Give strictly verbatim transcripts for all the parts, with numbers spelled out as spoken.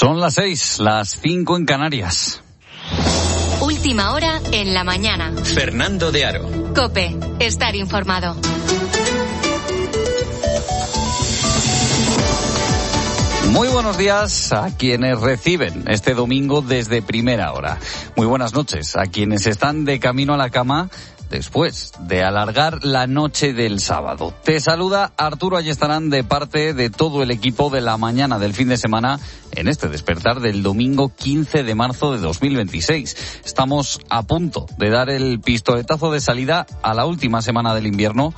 Son las seis, las cinco en Canarias. Última hora en la mañana. Fernando de Aro. COPE, estar informado. Muy buenos días a quienes reciben este domingo desde primera hora. Muy buenas noches a quienes están de camino a la cama después de alargar la noche del sábado. Te saluda Arturo Ayestarán de parte de todo el equipo de la mañana del fin de semana en este despertar del domingo quince de marzo de dos mil veintiséis. Estamos a punto de dar el pistoletazo de salida a la última semana del invierno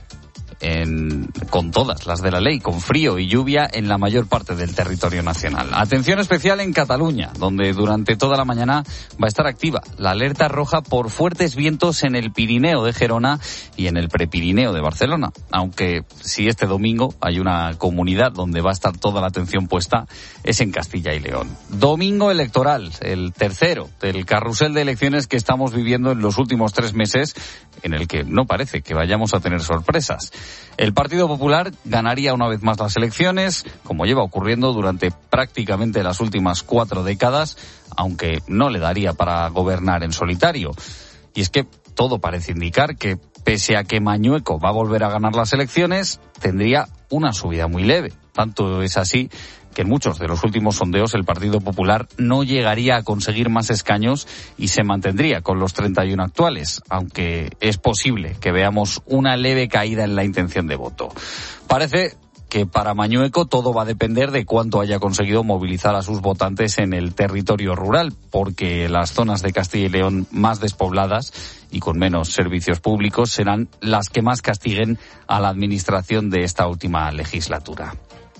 En, con todas las de la ley, con frío y lluvia en la mayor parte del territorio nacional. Atención especial en Cataluña, donde durante toda la mañana va a estar activa la alerta roja por fuertes vientos en el Pirineo de Gerona y en el Prepirineo de Barcelona. Aunque si este domingo hay una comunidad donde va a estar toda la atención puesta, es en Castilla y León. Domingo electoral, el tercero del carrusel de elecciones que estamos viviendo en los últimos tres meses, en el que no parece que vayamos a tener sorpresas. El Partido Popular ganaría una vez más las elecciones, como lleva ocurriendo durante prácticamente las últimas cuatro décadas, aunque no le daría para gobernar en solitario. Y es que todo parece indicar que, pese a que Mañueco va a volver a ganar las elecciones, tendría una subida muy leve. Tanto es así que en muchos de los últimos sondeos el Partido Popular no llegaría a conseguir más escaños y se mantendría con los treinta y uno actuales, aunque es posible que veamos una leve caída en la intención de voto. Parece que para Mañueco todo va a depender de cuánto haya conseguido movilizar a sus votantes en el territorio rural, porque las zonas de Castilla y León más despobladas y con menos servicios públicos serán las que más castiguen a la administración de esta última legislatura.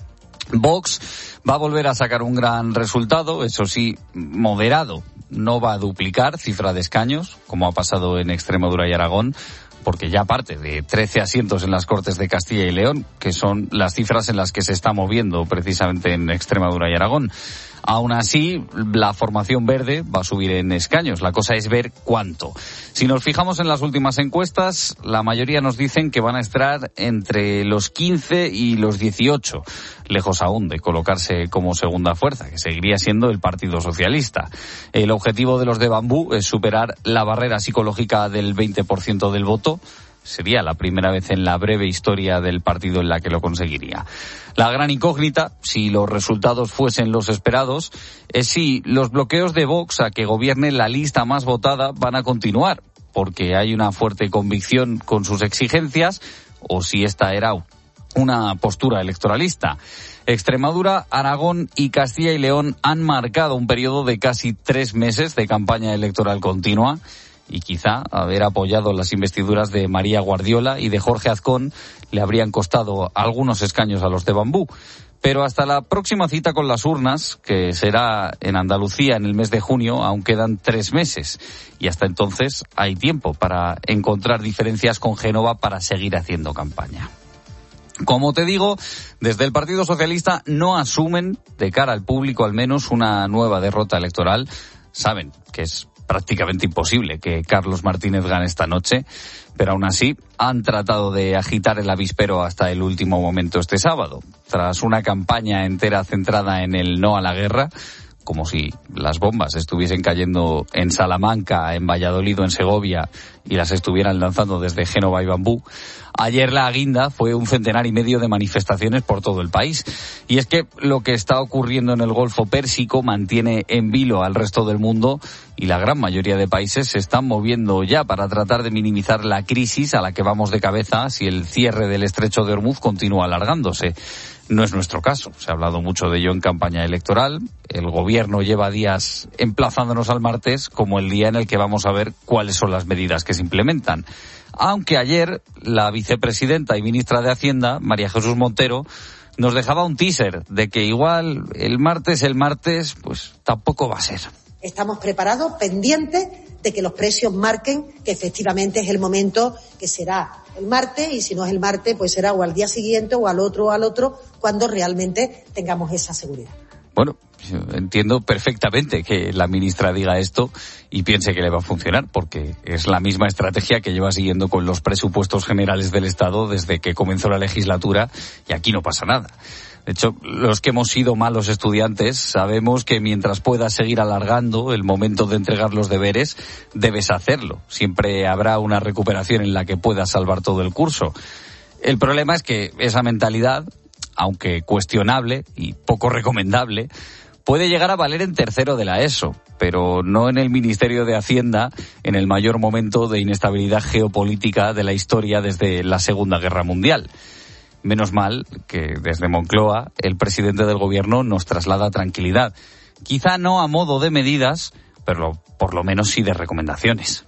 Vox va a volver a sacar un gran resultado, eso sí, moderado. No va a duplicar cifra de escaños, como ha pasado en Extremadura y Aragón, porque ya parte de trece asientos en las Cortes de Castilla y León, que son las cifras en las que se está moviendo precisamente en Extremadura y Aragón. Aún así, la formación verde va a subir en escaños. La cosa es ver cuánto. Si nos fijamos en las últimas encuestas, la mayoría nos dicen que van a estar entre los quince y los dieciocho, lejos aún de colocarse como segunda fuerza, que seguiría siendo el Partido Socialista. El objetivo de los de Bambú es superar la barrera psicológica del veinte por ciento del voto. Sería la primera vez en la breve historia del partido en la que lo conseguiría. La gran incógnita, si los resultados fuesen los esperados, es si los bloqueos de Vox a que gobierne la lista más votada van a continuar, porque hay una fuerte convicción con sus exigencias, o si esta era una postura electoralista. Extremadura, Aragón y Castilla y León han marcado un periodo de casi tres meses de campaña electoral continua, y quizá haber apoyado las investiduras de María Guardiola y de Jorge Azcón le habrían costado algunos escaños a los de Bambú. Pero hasta la próxima cita con las urnas, que será en Andalucía en el mes de junio, aún quedan tres meses. Y hasta entonces hay tiempo para encontrar diferencias con Génova para seguir haciendo campaña. Como te digo, desde el Partido Socialista no asumen, de cara al público al menos, una nueva derrota electoral. Saben que es prácticamente imposible que Carlos Martínez gane esta noche, pero aún así han tratado de agitar el avispero hasta el último momento este sábado. Tras una campaña entera centrada en el no a la guerra, como si las bombas estuviesen cayendo en Salamanca, en Valladolid o en Segovia y las estuvieran lanzando desde Génova y Bambú, ayer la guinda fue un centenar y medio de manifestaciones por todo el país. Y es que lo que está ocurriendo en el Golfo Pérsico mantiene en vilo al resto del mundo y la gran mayoría de países se están moviendo ya para tratar de minimizar la crisis a la que vamos de cabeza si el cierre del Estrecho de Hormuz continúa alargándose. No es nuestro caso. Se ha hablado mucho de ello en campaña electoral. El gobierno lleva días emplazándonos al martes como el día en el que vamos a ver cuáles son las medidas que se implementan. Aunque ayer la vicepresidenta y ministra de Hacienda, María Jesús Montero, nos dejaba un teaser de que igual el martes, el martes, pues tampoco va a ser. Estamos preparados, pendientes de que los precios marquen que efectivamente es el momento que será el martes, y si no es el martes, pues será o al día siguiente o al otro o al otro, cuando realmente tengamos esa seguridad. Bueno, yo entiendo perfectamente que la ministra diga esto y piense que le va a funcionar, porque es la misma estrategia que lleva siguiendo con los presupuestos generales del Estado desde que comenzó la legislatura y aquí no pasa nada. De hecho, los que hemos sido malos estudiantes sabemos que mientras puedas seguir alargando el momento de entregar los deberes, debes hacerlo. Siempre habrá una recuperación en la que puedas salvar todo el curso. El problema es que esa mentalidad, aunque cuestionable y poco recomendable, puede llegar a valer en tercero de la ESO, pero no en el Ministerio de Hacienda, en el mayor momento de inestabilidad geopolítica de la historia desde la Segunda Guerra Mundial. Menos mal que desde Moncloa el presidente del gobierno nos traslada tranquilidad. Quizá no a modo de medidas, pero por lo menos sí de recomendaciones.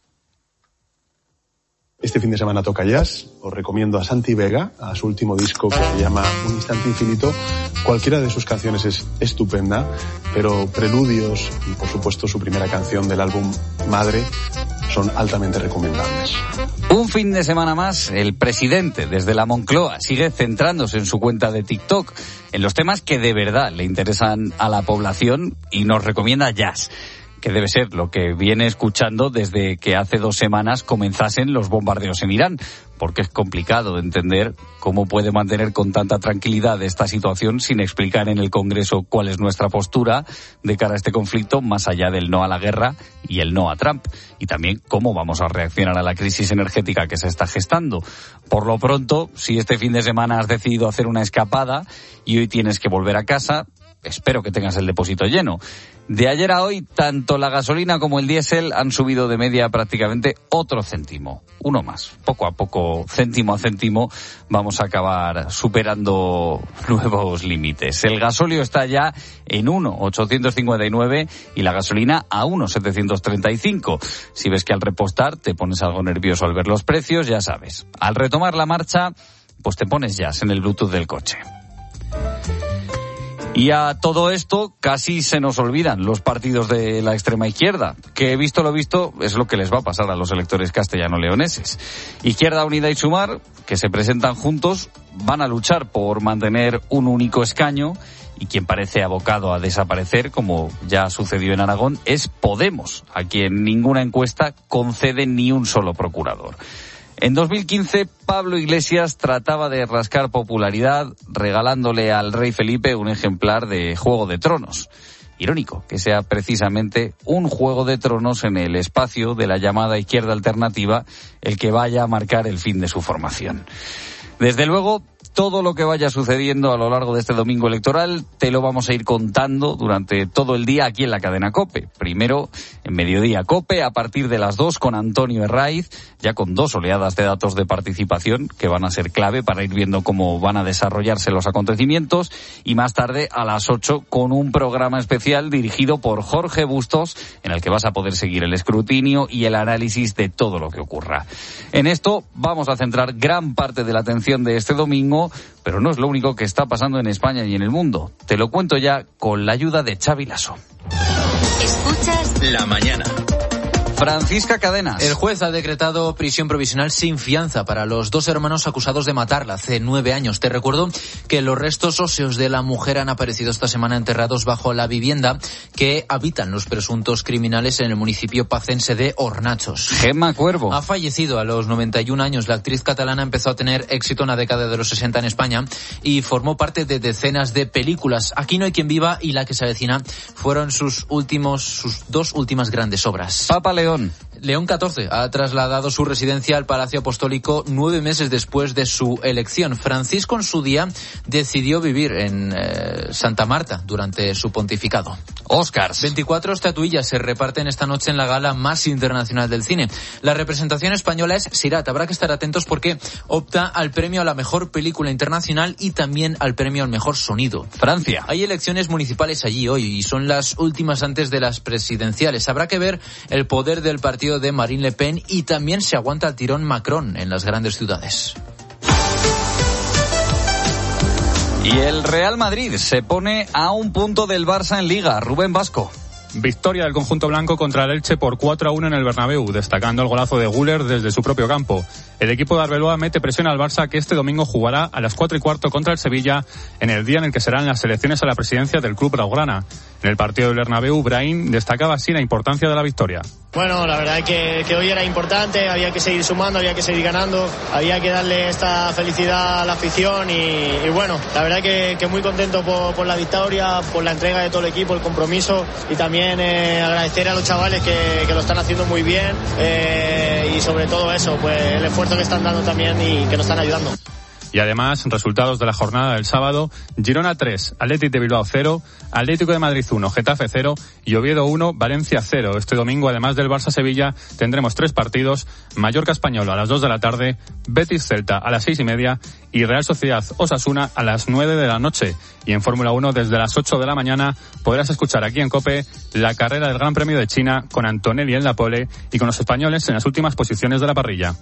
Este fin de semana toca jazz. Os recomiendo a Santi Vega, a su último disco que se llama Un Instante Infinito. Cualquiera de sus canciones es estupenda, pero Preludios y por supuesto su primera canción del álbum Madre son altamente recomendables. Un fin de semana más, el presidente desde la Moncloa sigue centrándose en su cuenta de TikTok, en los temas que de verdad le interesan a la población, y nos recomienda jazz, que debe ser lo que viene escuchando desde que hace dos semanas comenzasen los bombardeos en Irán, porque es complicado de entender cómo puede mantener con tanta tranquilidad esta situación sin explicar en el Congreso cuál es nuestra postura de cara a este conflicto, más allá del no a la guerra y el no a Trump, y también cómo vamos a reaccionar a la crisis energética que se está gestando. Por lo pronto, si este fin de semana has decidido hacer una escapada y hoy tienes que volver a casa, espero que tengas el depósito lleno. De ayer a hoy, tanto la gasolina como el diésel han subido de media prácticamente otro céntimo, uno más. Poco a poco, céntimo a céntimo, vamos a acabar superando nuevos límites. El gasóleo está ya en uno coma ochocientos cincuenta y nueve y la gasolina a uno coma setecientos treinta y cinco. Si ves que al repostar te pones algo nervioso al ver los precios, ya sabes. Al retomar la marcha, pues te pones jazz en el Bluetooth del coche. Y a todo esto casi se nos olvidan los partidos de la extrema izquierda, que visto lo visto es lo que les va a pasar a los electores castellano-leoneses. Izquierda Unida y Sumar, que se presentan juntos, van a luchar por mantener un único escaño, y quien parece abocado a desaparecer, como ya sucedió en Aragón, es Podemos, a quien ninguna encuesta concede ni un solo procurador. En dos mil quince, Pablo Iglesias trataba de rascar popularidad regalándole al rey Felipe un ejemplar de Juego de Tronos. Irónico que sea precisamente un Juego de Tronos en el espacio de la llamada izquierda alternativa el que vaya a marcar el fin de su formación. Desde luego, todo lo que vaya sucediendo a lo largo de este domingo electoral te lo vamos a ir contando durante todo el día aquí en la cadena COPE. Primero, en Mediodía COPE, a partir de las dos con Antonio Herraiz, ya con dos oleadas de datos de participación que van a ser clave para ir viendo cómo van a desarrollarse los acontecimientos, y más tarde a las ocho con un programa especial dirigido por Jorge Bustos, en el que vas a poder seguir el escrutinio y el análisis de todo lo que ocurra. En esto vamos a centrar gran parte de la atención de este domingo, pero no es lo único que está pasando en España y en el mundo. Te lo cuento ya con la ayuda de Xavi Lasso. Escuchas La Mañana. Francisca Cadenas. El juez ha decretado prisión provisional sin fianza para los dos hermanos acusados de matarla hace nueve años. Te recuerdo que los restos óseos de la mujer han aparecido esta semana enterrados bajo la vivienda que habitan los presuntos criminales en el municipio pacense de Hornachos. Gemma Cuervo. Ha fallecido a los noventa y un años. La actriz catalana empezó a tener éxito en la década de los sesenta en España y formó parte de decenas de películas. Aquí no hay quien viva y La que se avecina fueron sus últimos, sus dos últimas grandes obras. Papa León. León catorce ha trasladado su residencia al Palacio Apostólico nueve meses después de su elección. Francisco en su día decidió vivir en eh, Santa Marta durante su pontificado. Oscars. veinticuatro estatuillas se reparten esta noche en la gala más internacional del cine. La representación española es Sirat. Habrá que estar atentos porque opta al premio a la mejor película internacional y también al premio al mejor sonido. Francia. Hay elecciones municipales allí hoy y son las últimas antes de las presidenciales. Habrá que ver el poder del partido de Marine Le Pen y también se aguanta el tirón Macron en las grandes ciudades. Y el Real Madrid se pone a un punto del Barça en Liga. Rubén Vasco. Victoria del conjunto blanco contra el Elche por cuatro a uno en el Bernabéu, destacando el golazo de Güler desde su propio campo. El equipo de Arbeloa mete presión al Barça, que este domingo jugará a las cuatro y cuarto contra el Sevilla, en el día en el que serán las elecciones a la presidencia del club blaugrana. En el partido del Bernabéu, Brahim destacaba así la importancia de la victoria. Bueno, la verdad es que, que hoy era importante, había que seguir sumando, había que seguir ganando, había que darle esta felicidad a la afición y, y bueno, la verdad que, que muy contento por, por la victoria, por la entrega de todo el equipo, el compromiso y también eh, agradecer a los chavales que, que lo están haciendo muy bien eh, y sobre todo eso, pues el esfuerzo que están dando también y que nos están ayudando. Y además, resultados de la jornada del sábado: Girona tres, Athletic de Bilbao cero, Atlético de Madrid uno, Getafe cero y Oviedo uno, Valencia cero. Este domingo, además del Barça-Sevilla, tendremos tres partidos: Mallorca-Español a las dos de la tarde, Betis-Celta a las seis y media y Real Sociedad-Osasuna a las nueve de la noche. Y en Fórmula uno, desde las ocho de la mañana, podrás escuchar aquí en COPE la carrera del Gran Premio de China con Antonelli en la pole y con los españoles en las últimas posiciones de la parrilla.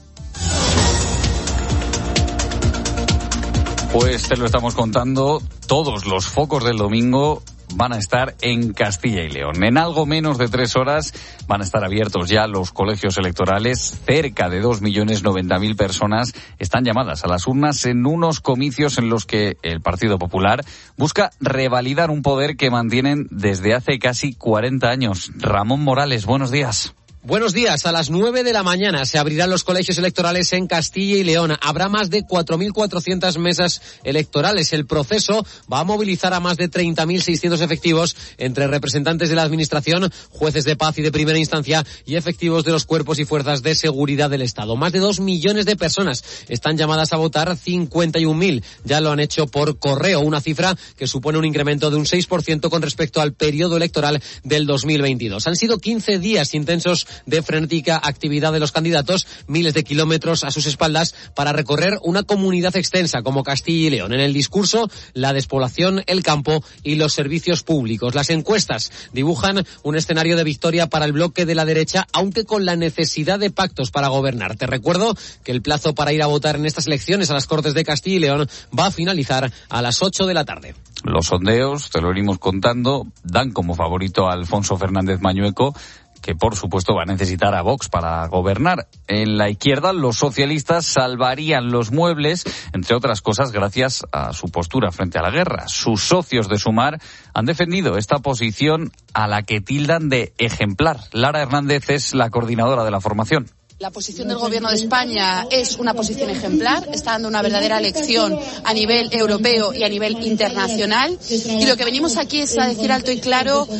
Pues te lo estamos contando, todos los focos del domingo van a estar en Castilla y León. En algo menos de tres horas van a estar abiertos ya los colegios electorales. Cerca de dos millones noventa mil personas están llamadas a las urnas en unos comicios en los que el Partido Popular busca revalidar un poder que mantienen desde hace casi cuarenta años. Ramón Morales, buenos días. Buenos días. A las nueve de la mañana se abrirán los colegios electorales en Castilla y León. Habrá más de cuatro mil cuatrocientas mesas electorales. El proceso va a movilizar a más de treinta mil seiscientos efectivos entre representantes de la Administración, jueces de paz y de primera instancia y efectivos de los cuerpos y fuerzas de seguridad del Estado. Más de dos millones de personas están llamadas a votar, cincuenta y un mil ya lo han hecho por correo, una cifra que supone un incremento de un seis por ciento con respecto al periodo electoral del dos mil veintidós. Han sido quince días intensos de frenética actividad de los candidatos, miles de kilómetros a sus espaldas para recorrer una comunidad extensa como Castilla y León. En el discurso, la despoblación, el campo y los servicios públicos. Las encuestas dibujan un escenario de victoria para el bloque de la derecha, aunque con la necesidad de pactos para gobernar. Te recuerdo que el plazo para ir a votar en estas elecciones a las Cortes de Castilla y León va a finalizar a las ocho de la tarde. Los sondeos, te lo venimos contando, dan como favorito a Alfonso Fernández Mañueco, que por supuesto va a necesitar a Vox para gobernar. En la izquierda, los socialistas salvarían los muebles, entre otras cosas, gracias a su postura frente a la guerra. Sus socios de Sumar han defendido esta posición a la que tildan de ejemplar. Lara Hernández es la coordinadora de la formación. La posición del Gobierno de España es una posición ejemplar, está dando una verdadera lección a nivel europeo y a nivel internacional. Y lo que venimos aquí es a decir alto y claro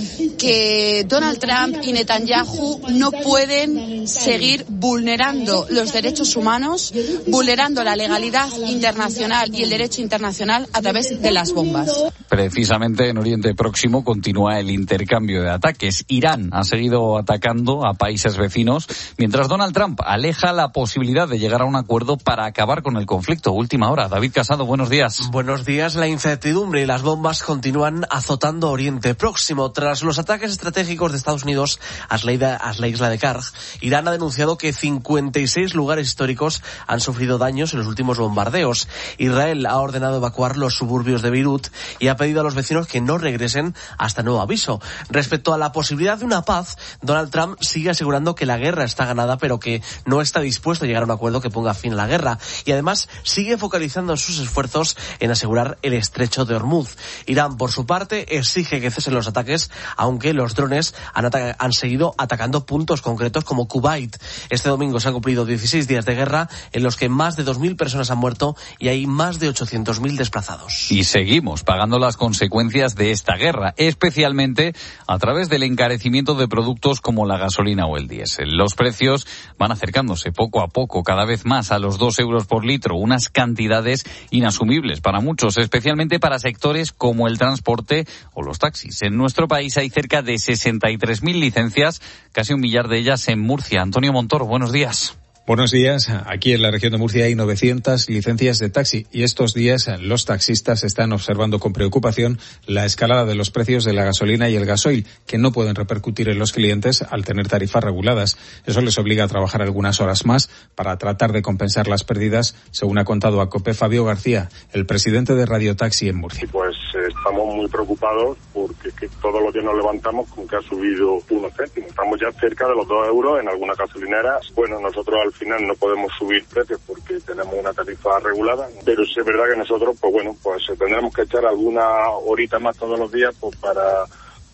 que Donald Trump y Netanyahu no pueden seguir vulnerando los derechos humanos, vulnerando la legalidad internacional y el derecho internacional a través de las bombas. Precisamente en Oriente Próximo continúa el intercambio de ataques. Irán ha seguido atacando a países vecinos, mientras Donald Trump aleja la posibilidad de llegar a un acuerdo para acabar con el conflicto. Última hora. David Casado, buenos días. Buenos días. La incertidumbre y las bombas continúan azotando Oriente Próximo. Tras los ataques estratégicos de Estados Unidos a la isla de Karg, Irán ha denunciado que cincuenta y seis lugares históricos han sufrido daños en los últimos bombardeos. Israel ha ordenado evacuar los suburbios de Beirut y ha pedido a los vecinos que no regresen hasta nuevo aviso. Respecto a la posibilidad de una paz, Donald Trump sigue asegurando que la guerra está ganada, pero que no está dispuesto a llegar a un acuerdo que ponga fin a la guerra, y además sigue focalizando sus esfuerzos en asegurar el estrecho de Hormuz. Irán, por su parte, exige que cesen los ataques, aunque los drones han, ata- han seguido atacando puntos concretos como Kuwait. Este domingo se han cumplido dieciséis días de guerra en los que más de dos mil personas han muerto y hay más de ochocientos mil desplazados. Y seguimos pagando las consecuencias de esta guerra, especialmente a través del encarecimiento de productos como la gasolina o el diésel. Los precios van acercándose poco a poco cada vez más a los dos euros por litro, unas cantidades inasumibles para muchos, especialmente para sectores como el transporte o los taxis. En nuestro país hay cerca de sesenta y tres mil licencias, casi un millar de ellas en Murcia. Antonio Montoro, buenos días. Buenos días. Aquí en la región de Murcia hay novecientas licencias de taxi y estos días los taxistas están observando con preocupación la escalada de los precios de la gasolina y el gasoil, que no pueden repercutir en los clientes al tener tarifas reguladas. Eso les obliga a trabajar algunas horas más para tratar de compensar las pérdidas, según ha contado a COPE Fabio García, el presidente de Radio Taxi en Murcia. Pues eh, estamos muy preocupados porque que todos los días nos levantamos con que ha subido unos céntimos. Estamos ya cerca de los dos euros en algunas gasolineras. Bueno, nosotros al final no podemos subir precios porque tenemos una tarifa regulada, pero sí es verdad que nosotros, pues bueno, pues tendremos que echar alguna horita más todos los días pues para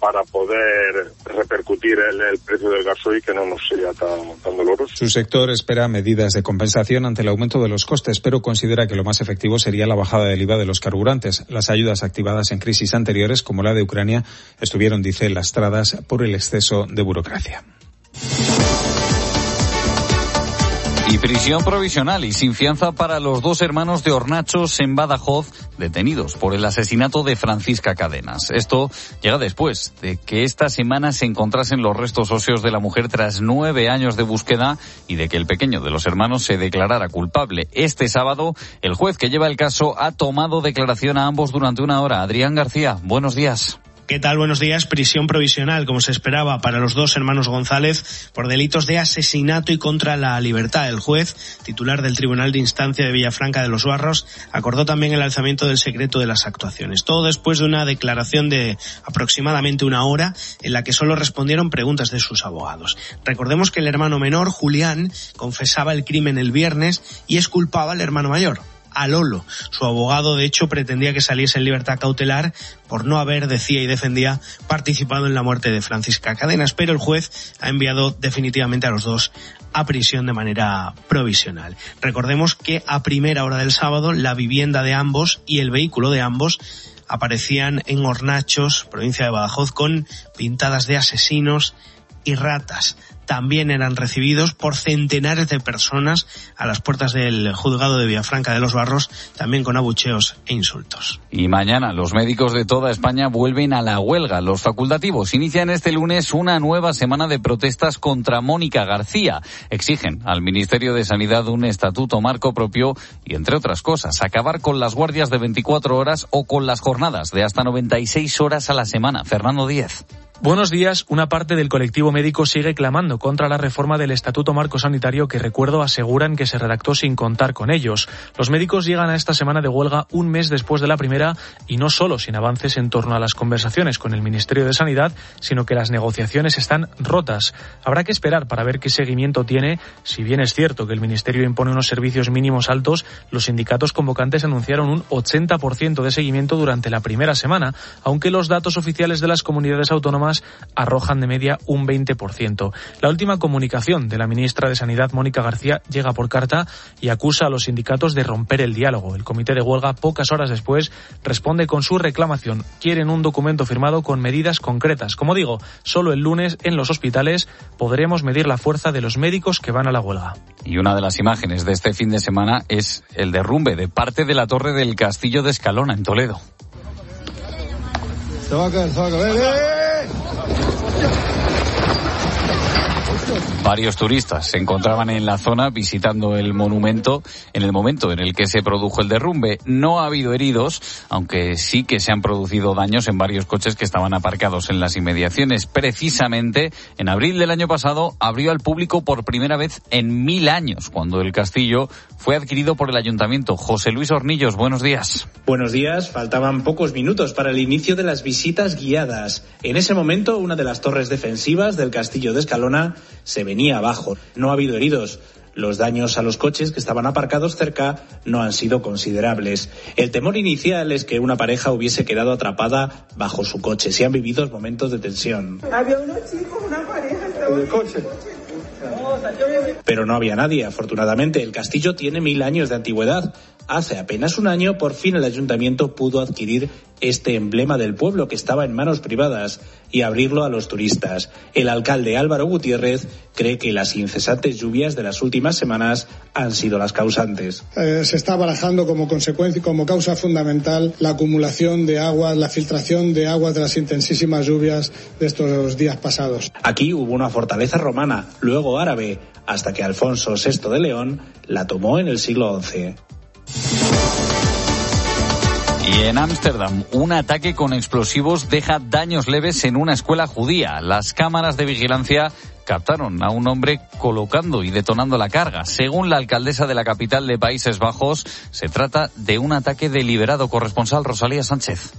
para poder repercutir el, el precio del gasoil, que no nos sea tan, tan doloroso. Su sector espera medidas de compensación ante el aumento de los costes, pero considera que lo más efectivo sería la bajada del I V A de los carburantes. Las ayudas activadas en crisis anteriores, como la de Ucrania, estuvieron, dice, lastradas por el exceso de burocracia. Y prisión provisional y sin fianza para los dos hermanos de Hornachos en Badajoz, detenidos por el asesinato de Francisca Cadenas. Esto llega después de que esta semana se encontrasen los restos óseos de la mujer tras nueve años de búsqueda y de que el pequeño de los hermanos se declarara culpable. Este sábado, el juez que lleva el caso ha tomado declaración a ambos durante una hora. Adrián García, buenos días. ¿Qué tal? Buenos días. Prisión provisional, como se esperaba, para los dos hermanos González por delitos de asesinato y contra la libertad. El juez, titular del Tribunal de Instancia de Villafranca de los Barros, acordó también el alzamiento del secreto de las actuaciones. Todo después de una declaración de aproximadamente una hora en la que solo respondieron preguntas de sus abogados. Recordemos que el hermano menor, Julián, confesaba el crimen el viernes y exculpaba al hermano mayor, a Lolo. Su abogado, de hecho, pretendía que saliese en libertad cautelar por no haber, decía y defendía, participado en la muerte de Francisca Cadenas, pero el juez ha enviado definitivamente a los dos a prisión de manera provisional. Recordemos que a primera hora del sábado la vivienda de ambos y el vehículo de ambos aparecían en Hornachos, provincia de Badajoz, con pintadas de asesinos y ratas. También eran recibidos por centenares de personas a las puertas del juzgado de Villafranca de los Barros, también con abucheos e insultos. Y mañana los médicos de toda España vuelven a la huelga. Los facultativos inician este lunes una nueva semana de protestas contra Mónica García. Exigen al Ministerio de Sanidad un estatuto marco propio y, entre otras cosas, acabar con las guardias de veinticuatro horas o con las jornadas de hasta noventa y seis horas a la semana. Fernando Díez. Buenos días. Una parte del colectivo médico sigue clamando contra la reforma del Estatuto Marco Sanitario que, recuerdo, aseguran que se redactó sin contar con ellos. Los médicos llegan a esta semana de huelga un mes después de la primera y no solo sin avances en torno a las conversaciones con el Ministerio de Sanidad, sino que las negociaciones están rotas. Habrá que esperar para ver qué seguimiento tiene. Si bien es cierto que el Ministerio impone unos servicios mínimos altos, los sindicatos convocantes anunciaron un ochenta por ciento de seguimiento durante la primera semana, aunque los datos oficiales de las comunidades autónomas arrojan de media un veinte por ciento. La última comunicación de la ministra de Sanidad, Mónica García, llega por carta y acusa a los sindicatos de romper el diálogo. El comité de huelga, pocas horas después, responde con su reclamación. Quieren un documento firmado con medidas concretas. Como digo, solo el lunes en los hospitales podremos medir la fuerza de los médicos que van a la huelga. Y una de las imágenes de este fin de semana es el derrumbe de parte de la torre del Castillo de Escalona, en Toledo. Se va a caer, se va a caer. ¡Eh! Varios turistas se encontraban en la zona visitando el monumento en el momento en el que se produjo el derrumbe. No ha habido heridos, aunque sí que se han producido daños en varios coches que estaban aparcados en las inmediaciones. Precisamente en abril del año pasado abrió al público por primera vez en mil años, cuando el castillo fue adquirido por el ayuntamiento. José Luis Hornillos, buenos días. Buenos días. Faltaban pocos minutos para el inicio de las visitas guiadas. En ese momento, una de las torres defensivas del Castillo de Escalona se venía abajo. No ha habido heridos. Los daños a los coches que estaban aparcados cerca no han sido considerables. El temor inicial es que una pareja hubiese quedado atrapada bajo su coche. Se han vivido momentos de tensión. Había unos chicos, una pareja en el coche. Pero no había nadie, afortunadamente. El castillo tiene mil años de antigüedad. Hace apenas un año, por fin el ayuntamiento pudo adquirir este emblema del pueblo que estaba en manos privadas y abrirlo a los turistas. El alcalde Álvaro Gutiérrez cree que las incesantes lluvias de las últimas semanas han sido las causantes. Eh, se está barajando como consecuencia y como causa fundamental la acumulación de aguas, la filtración de aguas de las intensísimas lluvias de estos días pasados. Aquí hubo una fortaleza romana, luego árabe, hasta que Alfonso sexto de León la tomó en el siglo once. Y en Ámsterdam, un ataque con explosivos deja daños leves en una escuela judía. Las cámaras de vigilancia captaron a un hombre colocando y detonando la carga. Según la alcaldesa de la capital de Países Bajos, se trata de un ataque deliberado. Corresponsal Rosalía Sánchez.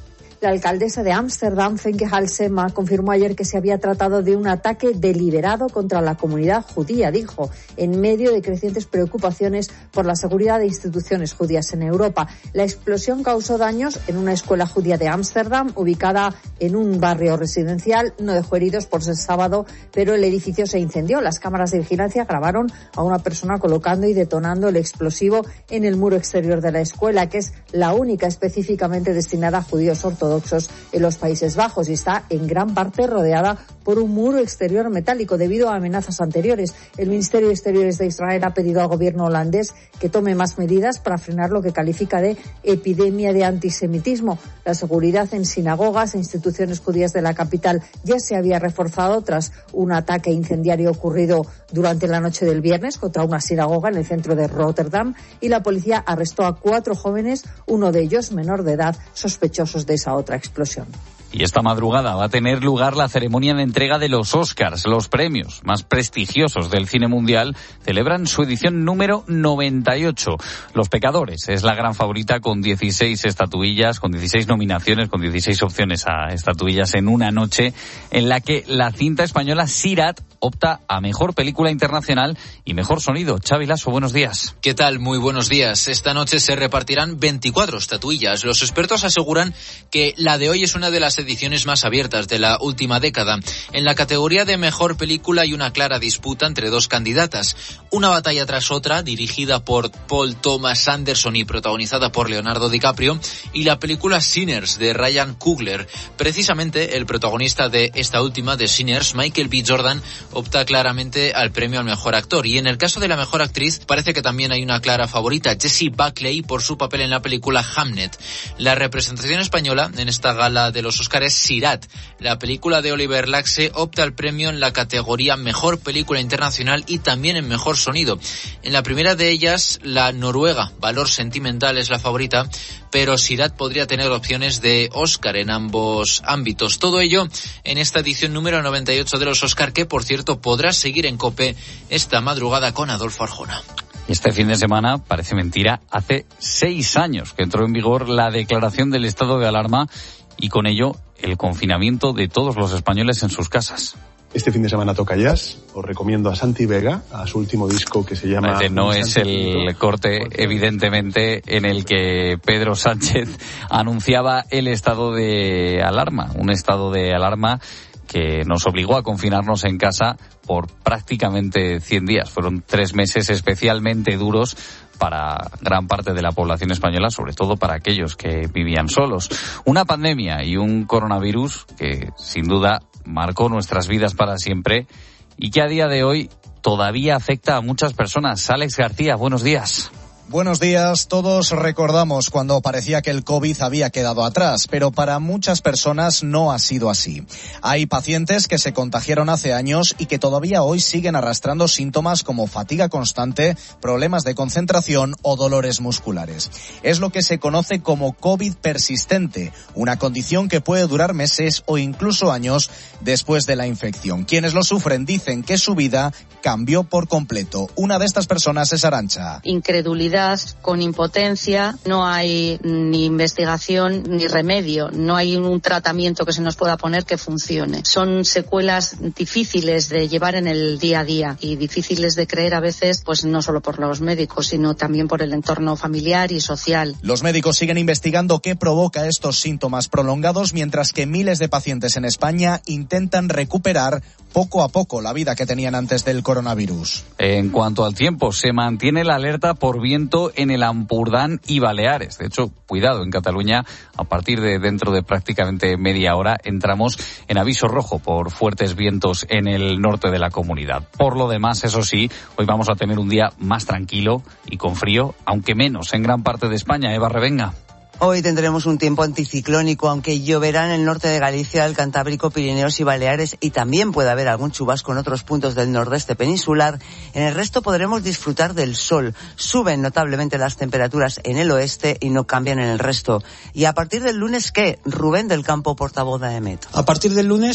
La alcaldesa de Ámsterdam, Femke Halsema, confirmó ayer que se había tratado de un ataque deliberado contra la comunidad judía, dijo, en medio de crecientes preocupaciones por la seguridad de instituciones judías en Europa. La explosión causó daños en una escuela judía de Ámsterdam, ubicada en un barrio residencial. No dejó heridos por ser sábado, pero el edificio se incendió. Las cámaras de vigilancia grabaron a una persona colocando y detonando el explosivo en el muro exterior de la escuela, que es la única específicamente destinada a judíos ortodoxos en los Países Bajos y está en gran parte rodeada por un muro exterior metálico debido a amenazas anteriores. El Ministerio de Exteriores de Israel ha pedido al gobierno holandés que tome más medidas para frenar lo que califica de epidemia de antisemitismo. La seguridad en sinagogas e instituciones judías de la capital ya se había reforzado tras un ataque incendiario ocurrido durante la noche del viernes contra una sinagoga en el centro de Rotterdam, y la policía arrestó a cuatro jóvenes, uno de ellos menor de edad, sospechosos de esa otra explosión. Y esta madrugada va a tener lugar la ceremonia de entrega de los Oscars. Los premios más prestigiosos del cine mundial celebran su edición número noventa y ocho. Los Pecadores es la gran favorita con dieciséis estatuillas, con dieciséis nominaciones, con dieciséis opciones a estatuillas en una noche, en la que la cinta española Sirat opta a mejor película internacional y mejor sonido. Xavi Lasso, buenos días. ¿Qué tal? Muy buenos días. Esta noche se repartirán veinticuatro estatuillas. Los expertos aseguran que la de hoy es una de las ediciones más abiertas de la última década. En la categoría de mejor película hay una clara disputa entre dos candidatas. Una batalla tras otra, dirigida por Paul Thomas Anderson y protagonizada por Leonardo DiCaprio, y la película Sinners de Ryan Coogler. Precisamente el protagonista de esta última, de Sinners, Michael B. Jordan, opta claramente al premio al mejor actor. Y en el caso de la mejor actriz, parece que también hay una clara favorita, Jessie Buckley, por su papel en la película Hamnet. La representación española en esta gala de los Oscars es Sirat. La película de Oliver Laxe opta al premio en la categoría mejor película internacional y también en mejor sonido. En la primera de ellas, la noruega Valor Sentimental es la favorita, pero Sirat podría tener opciones de Oscar en ambos ámbitos. Todo ello en esta edición número noventa y ocho de los Oscar, que por cierto podrá seguir en COPE esta madrugada con Adolfo Arjona. Este fin de semana, parece mentira, hace seis años que entró en vigor la declaración del estado de alarma y con ello el confinamiento de todos los españoles en sus casas. Este fin de semana toca jazz. Os recomiendo a Santi Vega, a su último disco que se llama... Parece, no es el corte, evidentemente, en el que Pedro Sánchez anunciaba el estado de alarma. Un estado de alarma que nos obligó a confinarnos en casa por prácticamente cien días. Fueron tres meses especialmente duros para gran parte de la población española, sobre todo para aquellos que vivían solos. Una pandemia y un coronavirus que, sin duda, marcó nuestras vidas para siempre y que a día de hoy todavía afecta a muchas personas. Alex García, buenos días. Buenos días. Todos recordamos cuando parecía que el COVID había quedado atrás, pero para muchas personas no ha sido así. Hay pacientes que se contagiaron hace años y que todavía hoy siguen arrastrando síntomas como fatiga constante, problemas de concentración o dolores musculares. Es lo que se conoce como COVID persistente, una condición que puede durar meses o incluso años después de la infección. Quienes lo sufren dicen que su vida cambió por completo. Una de estas personas es Arantxa. Incredulidad, con impotencia, no hay ni investigación ni remedio, no hay un tratamiento que se nos pueda poner que funcione. Son secuelas difíciles de llevar en el día a día y difíciles de creer a veces, pues no solo por los médicos, sino también por el entorno familiar y social. Los médicos siguen investigando qué provoca estos síntomas prolongados, mientras que miles de pacientes en España intentan recuperar poco a poco la vida que tenían antes del coronavirus. En cuanto al tiempo, se mantiene la alerta por viento en el Ampurdán y Baleares. De hecho, cuidado, en Cataluña, a partir de dentro de prácticamente media hora, entramos en aviso rojo por fuertes vientos en el norte de la comunidad. Por lo demás, eso sí, hoy vamos a tener un día más tranquilo y con frío, aunque menos en gran parte de España. Eva Revenga. Hoy tendremos un tiempo anticiclónico, aunque lloverá en el norte de Galicia, el Cantábrico, Pirineos y Baleares, y también puede haber algún chubasco en otros puntos del nordeste peninsular. En el resto podremos disfrutar del sol. Suben notablemente las temperaturas en el oeste y no cambian en el resto. Y a partir del lunes, ¿qué? Rubén del Campo, portavoz de A E M E T. A partir del lunes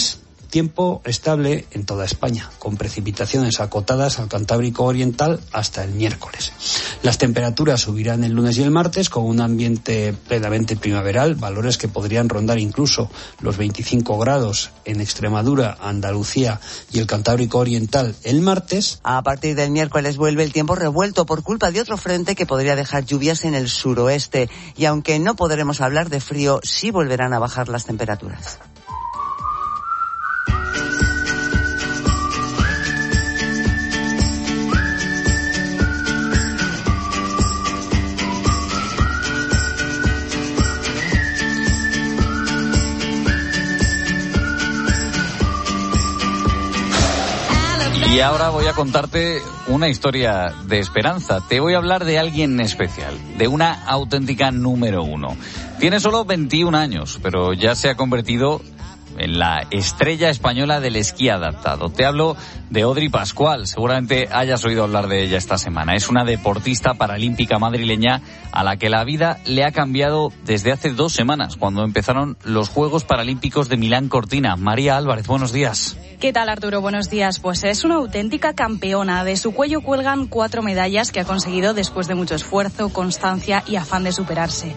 tiempo estable en toda España, con precipitaciones acotadas al Cantábrico Oriental hasta el miércoles. Las temperaturas subirán el lunes y el martes con un ambiente plenamente primaveral, valores que podrían rondar incluso los veinticinco grados en Extremadura, Andalucía y el Cantábrico Oriental el martes. A partir del miércoles vuelve el tiempo revuelto por culpa de otro frente que podría dejar lluvias en el suroeste. Y aunque no podremos hablar de frío, sí volverán a bajar las temperaturas. Y ahora voy a contarte una historia de esperanza. Te voy a hablar de alguien especial, de una auténtica número uno. Tiene solo veintiún años, pero ya se ha convertido en la estrella española del esquí adaptado. Te hablo de Odri Pascual. Seguramente hayas oído hablar de ella esta semana. Es una deportista paralímpica madrileña a la que la vida le ha cambiado desde hace dos semanas, cuando empezaron los Juegos Paralímpicos de Milán Cortina. María Álvarez, buenos días. ¿Qué tal, Arturo? Buenos días. Pues es una auténtica campeona. De su cuello cuelgan cuatro medallas que ha conseguido después de mucho esfuerzo, constancia y afán de superarse.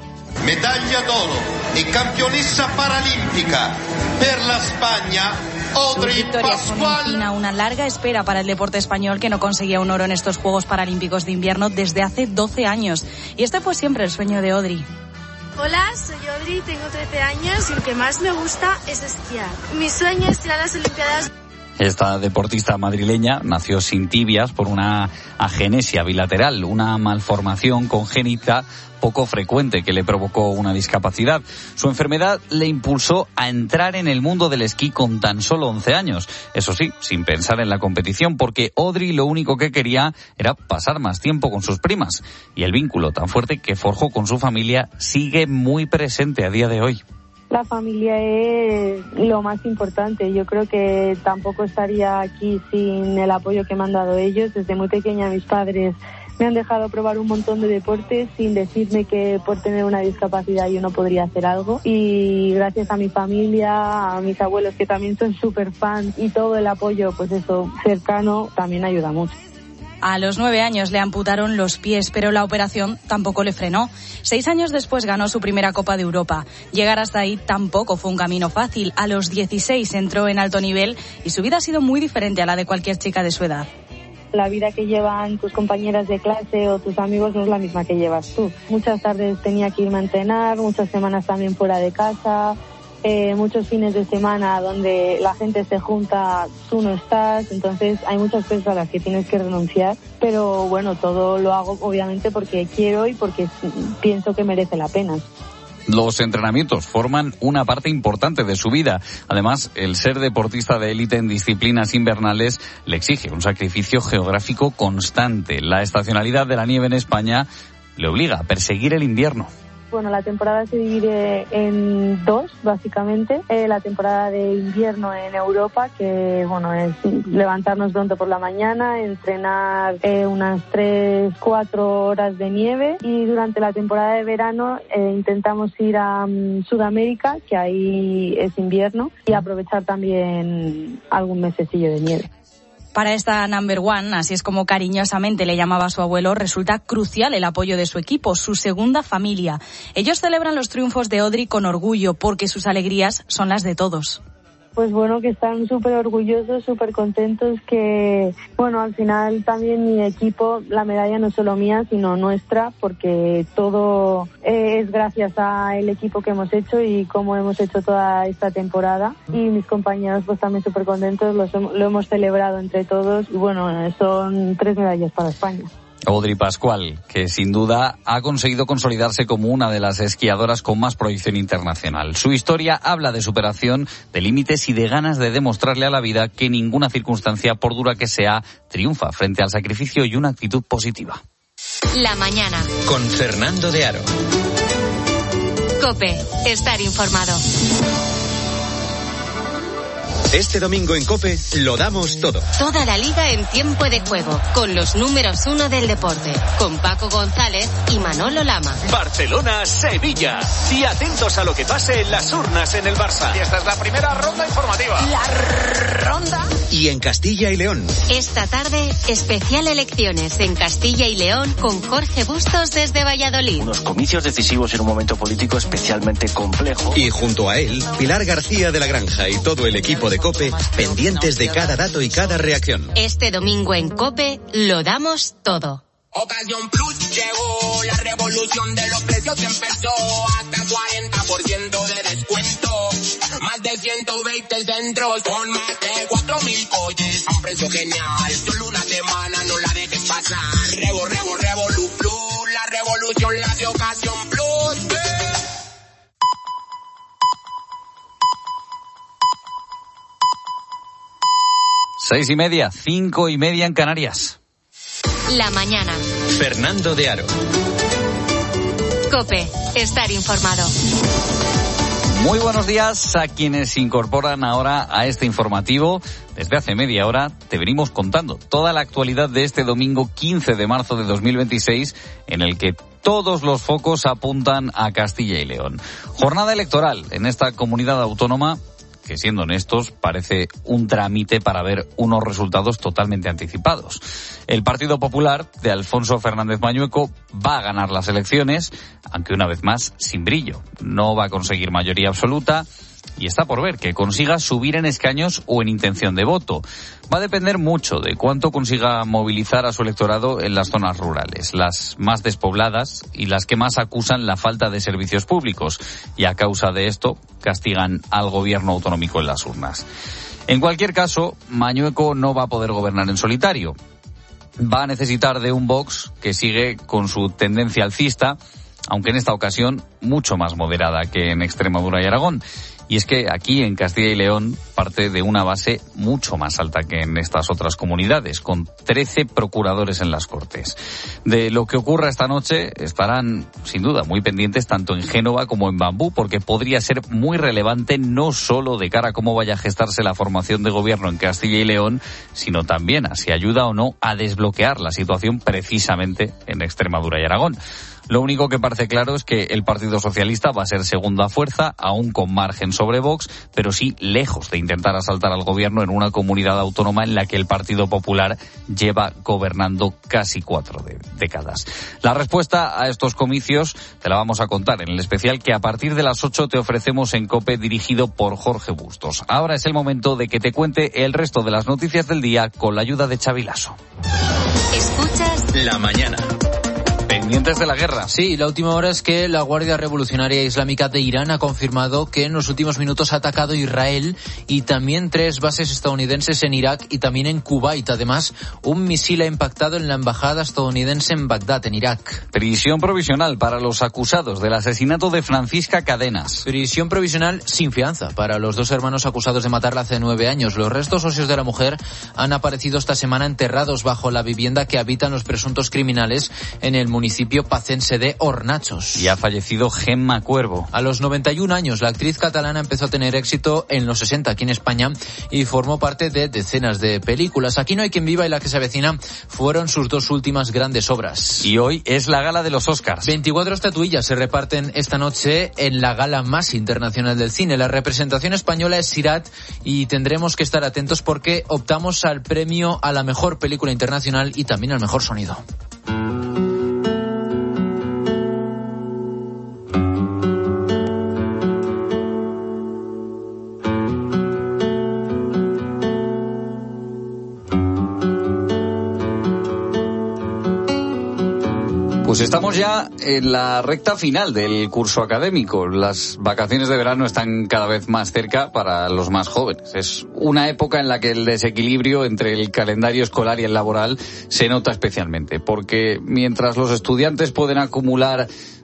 Medaglia d'oro e campionessa paralímpica per la España, Odri Su victoria Pascual. pone fin a una larga espera para el deporte español, que no conseguía un oro en estos Juegos Paralímpicos de Invierno desde hace doce años. Y este fue siempre el sueño de Odri. Hola, soy Odri, tengo trece años y lo que más me gusta es esquiar. Mi sueño es ir a las Olimpiadas. Esta deportista madrileña nació sin tibias por una agenesia bilateral, una malformación congénita poco frecuente que le provocó una discapacidad. Su enfermedad le impulsó a entrar en el mundo del esquí con tan solo once años. Eso sí, sin pensar en la competición, porque Odri lo único que quería era pasar más tiempo con sus primas. Y el vínculo tan fuerte que forjó con su familia sigue muy presente a día de hoy. La familia es lo más importante. Yo creo que tampoco estaría aquí sin el apoyo que me han dado ellos. Desde muy pequeña mis padres me han dejado probar un montón de deportes sin decirme que por tener una discapacidad yo no podría hacer algo. Y gracias a mi familia, a mis abuelos que también son súper fans, y todo el apoyo, pues eso, cercano, también ayuda mucho. A los nueve años le amputaron los pies, pero la operación tampoco le frenó. Seis años después ganó su primera Copa de Europa. Llegar hasta ahí tampoco fue un camino fácil. A los dieciséis entró en alto nivel y su vida ha sido muy diferente a la de cualquier chica de su edad. La vida que llevan tus compañeras de clase o tus amigos no es la misma que llevas tú. Muchas tardes tenía que irme a entrenar, muchas semanas también fuera de casa. Eh, muchos fines de semana donde la gente se junta, tú no estás, entonces hay muchas cosas a las que tienes que renunciar, pero bueno, todo lo hago obviamente porque quiero y porque pienso que merece la pena. Los entrenamientos forman una parte importante de su vida. Además, el ser deportista de élite en disciplinas invernales le exige un sacrificio geográfico constante. La estacionalidad de la nieve en España le obliga a perseguir el invierno. Bueno, la temporada se divide en dos, básicamente. Eh, la temporada de invierno en Europa, que bueno, es levantarnos pronto por la mañana, entrenar eh, unas tres, cuatro horas de nieve. Y durante la temporada de verano eh, intentamos ir a um, Sudamérica, que ahí es invierno, y aprovechar también algún mesecillo de nieve. Para esta number one, así es como cariñosamente le llamaba a su abuelo, resulta crucial el apoyo de su equipo, su segunda familia. Ellos celebran los triunfos de Odri con orgullo, porque sus alegrías son las de todos. Pues bueno, que están súper orgullosos, súper contentos, que bueno, al final también mi equipo, la medalla no es solo mía, sino nuestra, porque todo eh, es gracias al equipo que hemos hecho y cómo hemos hecho toda esta temporada. Y mis compañeros pues también súper contentos, los, lo hemos celebrado entre todos y bueno, son tres medallas para España. Odri Pascual, que sin duda ha conseguido consolidarse como una de las esquiadoras con más proyección internacional. Su historia habla de superación, de límites y de ganas de demostrarle a la vida que ninguna circunstancia, por dura que sea, triunfa frente al sacrificio y una actitud positiva. La mañana. Con Fernando de Aro. COPE. Estar informado. Este domingo en COPE lo damos todo. Toda la liga en tiempo de juego, con los números uno del deporte, con Paco González y Manolo Lama. Barcelona, Sevilla. Y atentos a lo que pase en las urnas en el Barça. Y esta es la primera ronda informativa. La ronda. Y en Castilla y León. Esta tarde, especial elecciones en Castilla y León con Jorge Bustos desde Valladolid. Unos comicios decisivos en un momento político especialmente complejo. Y junto a él, Pilar García de la Granja y todo el equipo de COPE, pendientes de cada dato y cada reacción. Este domingo en COPE lo damos todo. Ocasión Plus llegó, la revolución de los precios empezó, hasta cuarenta por ciento de descuento, más de ciento veinte centros, con más de cuatro mil coches, a un precio genial, solo una semana, no la dejes pasar. Revo, revo, revolu Plus, la revolución la de Ocasión Plus. eh. Seis y media, cinco y media en Canarias. La mañana. Fernando de Aro. COPE, estar informado. Muy buenos días a quienes se incorporan ahora a este informativo. Desde hace media hora te venimos contando toda la actualidad de este domingo quince de marzo de dos mil veintiséis, en el que todos los focos apuntan a Castilla y León. Jornada electoral en esta comunidad autónoma que, siendo honestos, parece un trámite para ver unos resultados totalmente anticipados. El Partido Popular de Alfonso Fernández Mañueco va a ganar las elecciones, aunque una vez más sin brillo. No va a conseguir mayoría absoluta y está por ver que consiga subir en escaños o en intención de voto. Va a depender mucho de cuánto consiga movilizar a su electorado en las zonas rurales, las más despobladas y las que más acusan la falta de servicios públicos, y a causa de esto castigan al gobierno autonómico en las urnas. En cualquier caso, Mañueco no va a poder gobernar en solitario. Va a necesitar de un Vox que sigue con su tendencia alcista, aunque en esta ocasión mucho más moderada que en Extremadura y Aragón. Y es que aquí en Castilla y León parte de una base mucho más alta que en estas otras comunidades, con trece procuradores en las Cortes. De lo que ocurra esta noche estarán, sin duda, muy pendientes tanto en Génova como en Bambú, porque podría ser muy relevante no solo de cara a cómo vaya a gestarse la formación de gobierno en Castilla y León, sino también a si ayuda o no a desbloquear la situación precisamente en Extremadura y Aragón. Lo único que parece claro es que el Partido Socialista va a ser segunda fuerza, aún con margen sobre Vox, pero sí lejos de intentar asaltar al gobierno en una comunidad autónoma en la que el Partido Popular lleva gobernando casi cuatro de- décadas. La respuesta a estos comicios te la vamos a contar en el especial que a partir de las ocho te ofrecemos en COPE, dirigido por Jorge Bustos. Ahora es el momento de que te cuente el resto de las noticias del día con la ayuda de Xavi Lasso. Escuchas La mañana. Pendientes de la guerra. Sí, la última hora es que la Guardia Revolucionaria Islámica de Irán ha confirmado que en los últimos minutos ha atacado Israel y también tres bases estadounidenses en Irak y también en Kuwait. Además, un misil ha impactado en la embajada estadounidense en Bagdad, en Irak. Prisión provisional para los acusados del asesinato de Francisca Cadenas. Prisión provisional sin fianza para los dos hermanos acusados de matarla hace nueve años. Los restos óseos de la mujer han aparecido esta semana enterrados bajo la vivienda que habitan los presuntos criminales en el municipio pacense de Hornachos. Y ha fallecido Gemma Cuervo. A los noventa y un años, la actriz catalana empezó a tener éxito en los sesenta aquí en España y formó parte de decenas de películas. Aquí no hay quien viva y La que se avecina fueron sus dos últimas grandes obras. Y hoy es la gala de los Oscars. veinticuatro estatuillas se reparten esta noche en la gala más internacional del cine. La representación española es Sirat y tendremos que estar atentos porque optamos al premio a la mejor película internacional y también al mejor sonido. Pues estamos ya en la recta final del curso académico. Las vacaciones de verano están cada vez más cerca para los más jóvenes. Es una época en la que el desequilibrio entre el calendario escolar y el laboral se nota especialmente, porque mientras los estudiantes pueden acumular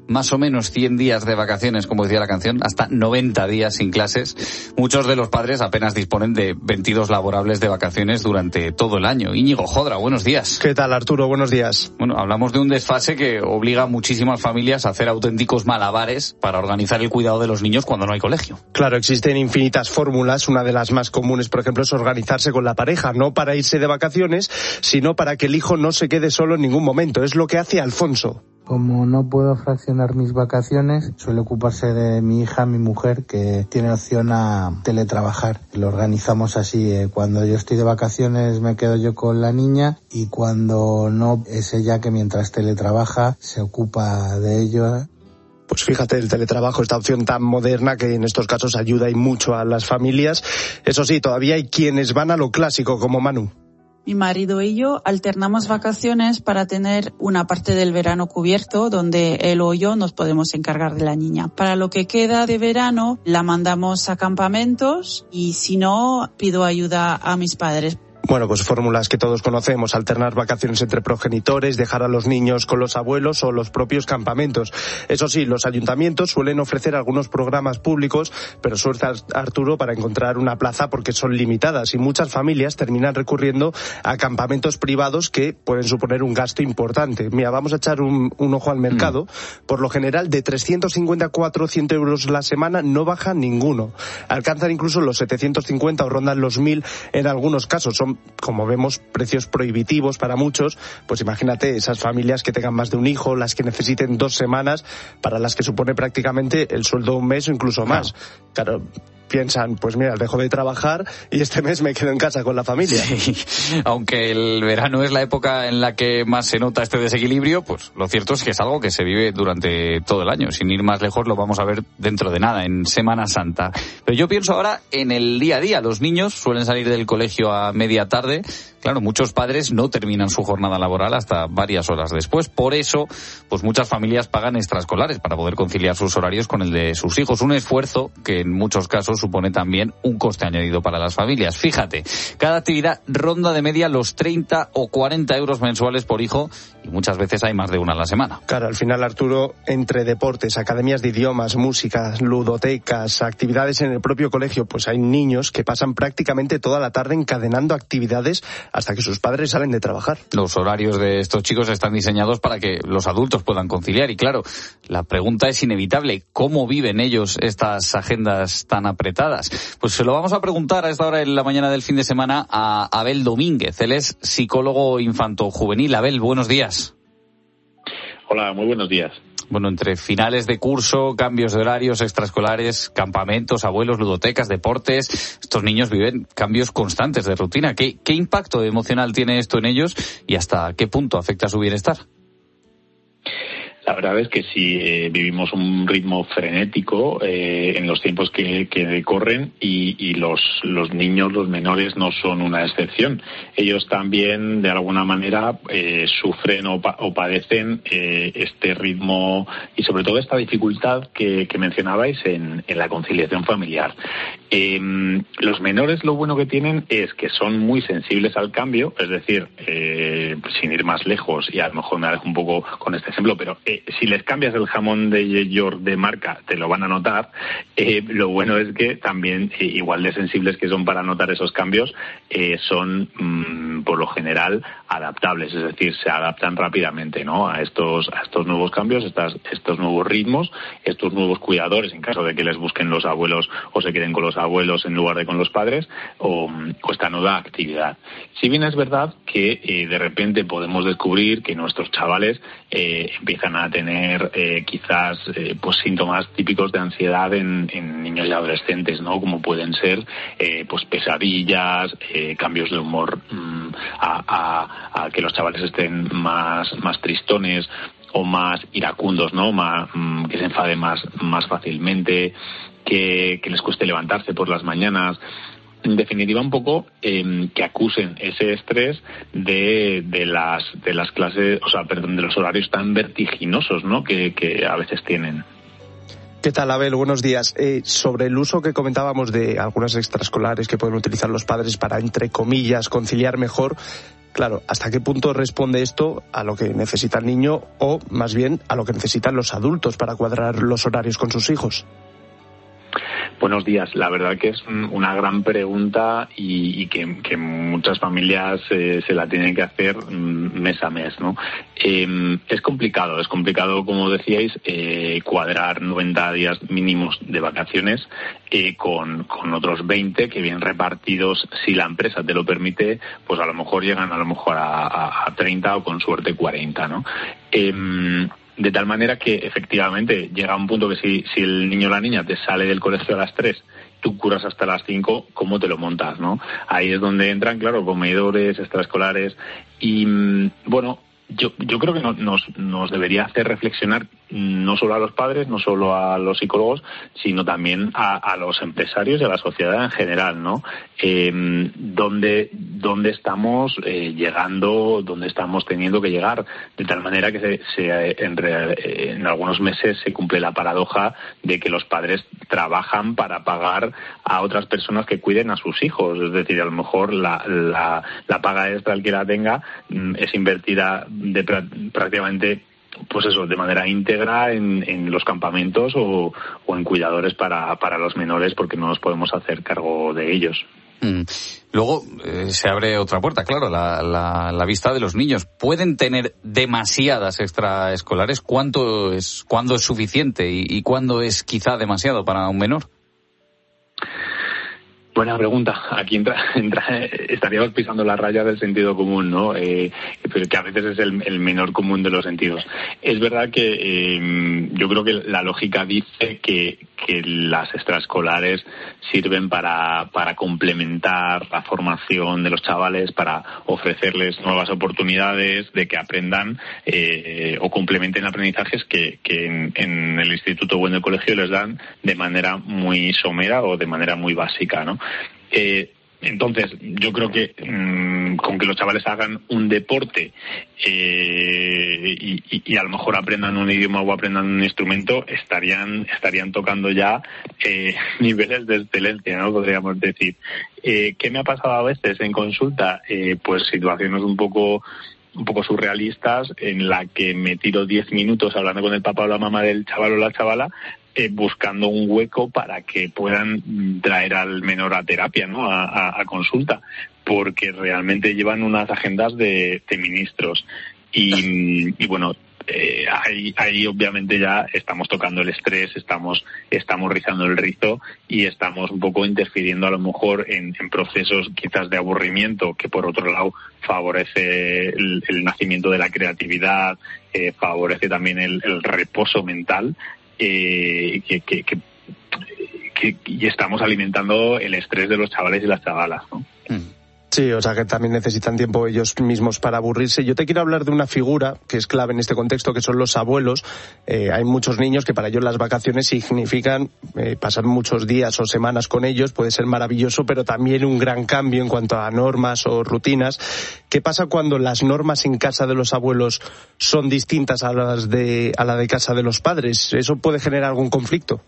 más o menos cien días de vacaciones, como decía la canción, hasta noventa días sin clases. Muchos de los padres apenas disponen de veintidós laborables de vacaciones durante todo el año. Íñigo Jodra, buenos días. ¿Qué tal, Arturo? Buenos días. Bueno, hablamos de un desfase que obliga a muchísimas familias a hacer auténticos malabares para organizar el cuidado de los niños cuando no hay colegio. Claro, existen infinitas fórmulas. Una de las más comunes, por ejemplo, es organizarse con la pareja, no para irse de vacaciones, sino para que el hijo no se quede solo en ningún momento. Es lo que hace Alfonso. Como no puedo fraccionar mis vacaciones, suele ocuparse de mi hija, mi mujer, que tiene opción a teletrabajar. Lo organizamos así, eh, cuando yo estoy de vacaciones me quedo yo con la niña y cuando no, es ella que mientras teletrabaja se ocupa de ello. Pues fíjate, el teletrabajo, esta opción tan moderna que en estos casos ayuda y mucho a las familias. Eso sí, todavía hay quienes van a lo clásico, como Manu. Mi marido y yo alternamos vacaciones para tener una parte del verano cubierto donde él o yo nos podemos encargar de la niña. Para lo que queda de verano la mandamos a campamentos y si no pido ayuda a mis padres. Bueno, pues fórmulas que todos conocemos, alternar vacaciones entre progenitores, dejar a los niños con los abuelos o los propios campamentos. Eso sí, los ayuntamientos suelen ofrecer algunos programas públicos, pero suerte, Arturo, para encontrar una plaza porque son limitadas y muchas familias terminan recurriendo a campamentos privados que pueden suponer un gasto importante. Mira, vamos a echar un, un ojo al mercado. Mm. Por lo general, de trescientos cincuenta a cuatrocientos euros la semana no baja ninguno. Alcanzan incluso los setecientos cincuenta o rondan los mil en algunos casos. Son, como vemos, precios prohibitivos para muchos. Pues imagínate esas familias que tengan más de un hijo, las que necesiten dos semanas, para las que supone prácticamente el sueldo de un mes o incluso más. Claro, piensan, pues mira, dejo de trabajar y este mes me quedo en casa con la familia. Sí, aunque el verano es la época en la que más se nota este desequilibrio, pues lo cierto es que es algo que se vive durante todo el año. Sin ir más lejos, lo vamos a ver dentro de nada, en Semana Santa. Pero yo pienso ahora en el día a día. Los niños suelen salir del colegio a media tarde. Claro, muchos padres no terminan su jornada laboral hasta varias horas después. Por eso, pues muchas familias pagan extraescolares para poder conciliar sus horarios con el de sus hijos. Un esfuerzo que en muchos casos supone también un coste añadido para las familias. Fíjate, cada actividad ronda de media los treinta o cuarenta euros mensuales por hijo y muchas veces hay más de una a la semana. Claro, al final, Arturo, entre deportes, academias de idiomas, música, ludotecas, actividades en el propio colegio, pues hay niños que pasan prácticamente toda la tarde encadenando actividades hasta que sus padres salen de trabajar. Los horarios de estos chicos están diseñados para que los adultos puedan conciliar y claro, la pregunta es inevitable, ¿cómo viven ellos estas agendas tan apretadas? Pues se lo vamos a preguntar a esta hora en la mañana del fin de semana a Abel Domínguez. Él es psicólogo infanto-juvenil. Abel, buenos días. Hola, muy buenos días. Bueno, entre finales de curso, cambios de horarios extraescolares, campamentos, abuelos, ludotecas, deportes, estos niños viven cambios constantes de rutina. ¿Qué, qué impacto emocional tiene esto en ellos y hasta qué punto afecta a su bienestar? La verdad es que sí, eh, vivimos un ritmo frenético eh, en los tiempos que, que corren y, y los, los niños, los menores, no son una excepción. Ellos también, de alguna manera, eh, sufren o, pa- o padecen eh, este ritmo y, sobre todo, esta dificultad que, que mencionabais en, en la conciliación familiar. Eh, los menores, lo bueno que tienen es que son muy sensibles al cambio, es decir, eh, sin ir más lejos, y a lo mejor me alejo un poco con este ejemplo, pero eh, si les cambias el jamón de York de marca, te lo van a notar. Eh, lo bueno es que también, eh, igual de sensibles que son para notar esos cambios, eh, son, mmm, por lo general, adaptables, es decir, se adaptan rápidamente, ¿no?, a estos, a estos nuevos cambios, estas, estos nuevos ritmos, estos nuevos cuidadores, en caso de que les busquen los abuelos o se queden con los abuelos en lugar de con los padres, o, o esta nueva actividad. Si bien es verdad que eh, de repente podemos descubrir que nuestros chavales eh, empiezan a tener eh, quizás eh, pues síntomas típicos de ansiedad en, en niños y adolescentes, ¿no?, como pueden ser eh, pues pesadillas, eh, cambios de humor, mmm, a, a, a que los chavales estén más, más tristones o más iracundos, ¿no?, más, mmm, que se enfaden más, más fácilmente, que, que les cueste levantarse por las mañanas. En definitiva, un poco eh, que acusen ese estrés de, de las de las clases, o sea, perdón, de los horarios tan vertiginosos, ¿no?, que, que a veces tienen. ¿Qué tal, Abel? Buenos días. Eh, sobre el uso que comentábamos de algunas extraescolares que pueden utilizar los padres para, entre comillas, conciliar mejor, claro, ¿hasta qué punto responde esto a lo que necesita el niño o, más bien, a lo que necesitan los adultos para cuadrar los horarios con sus hijos? Buenos días. La verdad que es una gran pregunta y, y que, que muchas familias eh, se la tienen que hacer mes a mes, ¿no? Eh, es complicado, es complicado, como decíais, eh, cuadrar noventa días mínimos de vacaciones eh, con, con otros veinte que bien repartidos, si la empresa te lo permite, pues a lo mejor llegan a lo mejor a, a, a treinta o con suerte cuarenta, ¿no? Eh, De tal manera que, efectivamente, llega un punto que si, si el niño o la niña te sale del colegio a las tres, tú curas hasta las cinco, ¿cómo te lo montas, no? Ahí es donde entran, claro, comedores, extraescolares y, bueno, yo, yo creo que no, nos, nos debería hacer reflexionar no solo a los padres, no solo a los psicólogos, sino también a, a los empresarios y a la sociedad en general, ¿no? Eh, ¿dónde, dónde estamos eh, llegando, dónde estamos teniendo que llegar? De tal manera que se, se, en, en algunos meses se cumple la paradoja de que los padres trabajan para pagar a otras personas que cuiden a sus hijos. Es decir, a lo mejor la, la, la paga extra, el que la tenga, es invertida de prácticamente, pues eso, de manera íntegra en, en los campamentos o, o en cuidadores para, para los menores, porque no nos podemos hacer cargo de ellos. Mm. Luego eh, se abre otra puerta, claro, la, la, la vista de los niños. ¿Pueden tener demasiadas extraescolares? ¿Cuánto es, cuándo es suficiente y, y cuándo es quizá demasiado para un menor? Buena pregunta. Aquí entra, entra, estaríamos pisando la raya del sentido común, ¿no? Eh, pero que a veces es el, el menor común de los sentidos. Es verdad que eh, yo creo que la lógica dice que, que las extraescolares sirven para, para complementar la formación de los chavales, para ofrecerles nuevas oportunidades de que aprendan eh, o complementen aprendizajes que, que en, en el instituto o en el colegio les dan de manera muy somera o de manera muy básica, ¿no? Eh, entonces, yo creo que mmm, con que los chavales hagan un deporte eh, y, y, y a lo mejor aprendan un idioma o aprendan un instrumento, estarían estarían tocando ya eh, niveles de excelencia, ¿no? Podríamos decir. Eh, ¿Qué me ha pasado a veces en consulta? Eh, pues situaciones un poco un poco surrealistas en la que me tiro diez minutos hablando con el papá o la mamá del chaval o la chavala, Eh, buscando un hueco para que puedan traer al menor a terapia, ¿no? A, a, a consulta, porque realmente llevan unas agendas de, de ministros y, y bueno, eh, ahí, ahí obviamente ya estamos tocando el estrés, estamos estamos rizando el rizo y estamos un poco interfiriendo a lo mejor en, en procesos quizás de aburrimiento, que por otro lado favorece el, el nacimiento de la creatividad, eh, favorece también el, el reposo mental. Eh, que, que, que, que y estamos alimentando el estrés de los chavales y las chavalas, ¿no? Sí, o sea que también necesitan tiempo ellos mismos para aburrirse. Yo te quiero hablar de una figura que es clave en este contexto, que son los abuelos. Eh, hay muchos niños que para ellos las vacaciones significan eh, pasar muchos días o semanas con ellos. Puede ser maravilloso, pero también un gran cambio en cuanto a normas o rutinas. ¿Qué pasa cuando las normas en casa de los abuelos son distintas a las de, a la de casa de los padres? ¿Eso puede generar algún conflicto?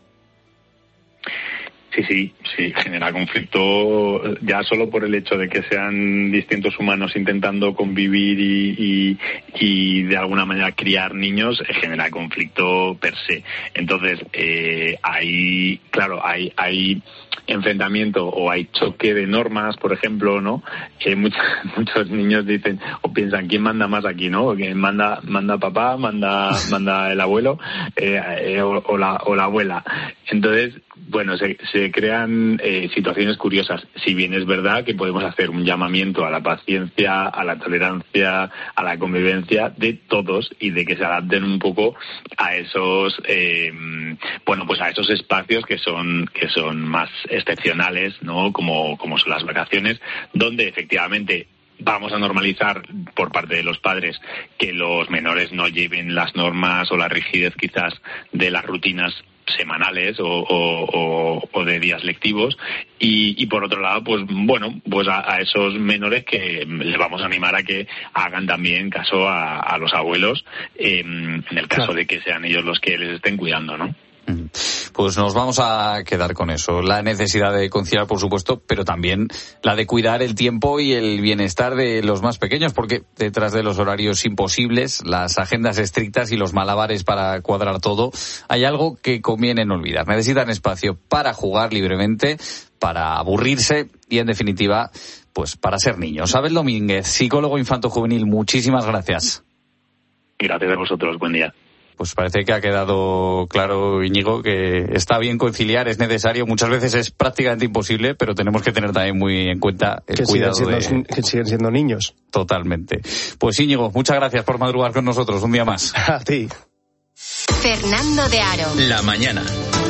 Sí, sí, sí, genera conflicto ya solo por el hecho de que sean distintos humanos intentando convivir y, y, y de alguna manera criar niños, genera conflicto per se. Entonces, eh, hay, claro, hay, hay enfrentamiento o hay choque de normas, por ejemplo, ¿no? Que muchos, muchos niños dicen o piensan, ¿quién manda más aquí, no? ¿Quién manda, manda papá, manda, manda el abuelo eh, eh, o, o, la, o la abuela? Entonces, bueno, se, se crean eh, situaciones curiosas. Si bien es verdad que podemos hacer un llamamiento a la paciencia, a la tolerancia, a la convivencia de todos y de que se adapten un poco a esos, eh, bueno, pues a esos espacios que son que son más excepcionales, ¿no? Como como son las vacaciones, donde efectivamente vamos a normalizar por parte de los padres que los menores no lleven las normas o la rigidez quizás de las rutinas semanales o, o, o de días lectivos y, y por otro lado pues bueno pues a, a esos menores que les vamos a animar a que hagan también caso a, a los abuelos eh, en el caso claro. de que sean ellos los que les estén cuidando, ¿no? Pues nos vamos a quedar con eso. La necesidad de conciliar, por supuesto, pero también la de cuidar el tiempo y el bienestar de los más pequeños, porque detrás de los horarios imposibles, las agendas estrictas y los malabares para cuadrar todo, hay algo que conviene no olvidar. Necesitan espacio para jugar libremente, para aburrirse y, en definitiva, pues para ser niños. Abel Domínguez, psicólogo infanto-juvenil, muchísimas gracias. Gracias a vosotros. Buen día. Pues parece que ha quedado claro, Íñigo, que está bien conciliar, es necesario, muchas veces es prácticamente imposible, pero tenemos que tener también muy en cuenta el que cuidado siguen siendo, de... que siguen siendo niños. Totalmente. Pues Íñigo, muchas gracias por madrugar con nosotros un día más. A ti. Fernando de Aro. La mañana.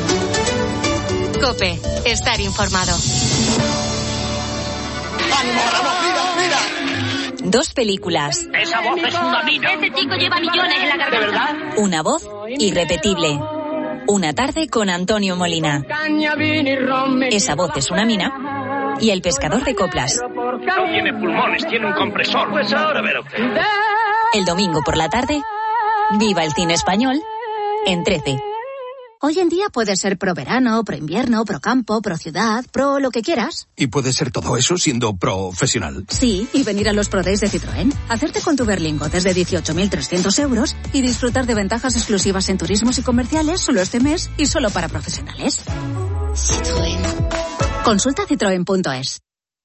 COPE. Estar informado. ¡Ánimo, vamos, mira, mira! Dos películas. Esa voz es una mina. Este chico lleva millones en la garganta. ¿De verdad? Una voz irrepetible. Una tarde con Antonio Molina. Esa voz es una mina. Y el pescador de coplas. No tiene pulmones, tiene un compresor. Pues ahora verá usted. El domingo por la tarde, viva el cine español en trece. Hoy en día puedes ser pro verano, pro invierno, pro campo, pro ciudad, pro lo que quieras. ¿Y puedes ser todo eso siendo profesional? Sí, y venir a los Pro Days de Citroën, hacerte con tu Berlingo desde dieciocho mil trescientos euros y disfrutar de ventajas exclusivas en turismos y comerciales solo este mes y solo para profesionales. Citroën. Consulta citroen punto es.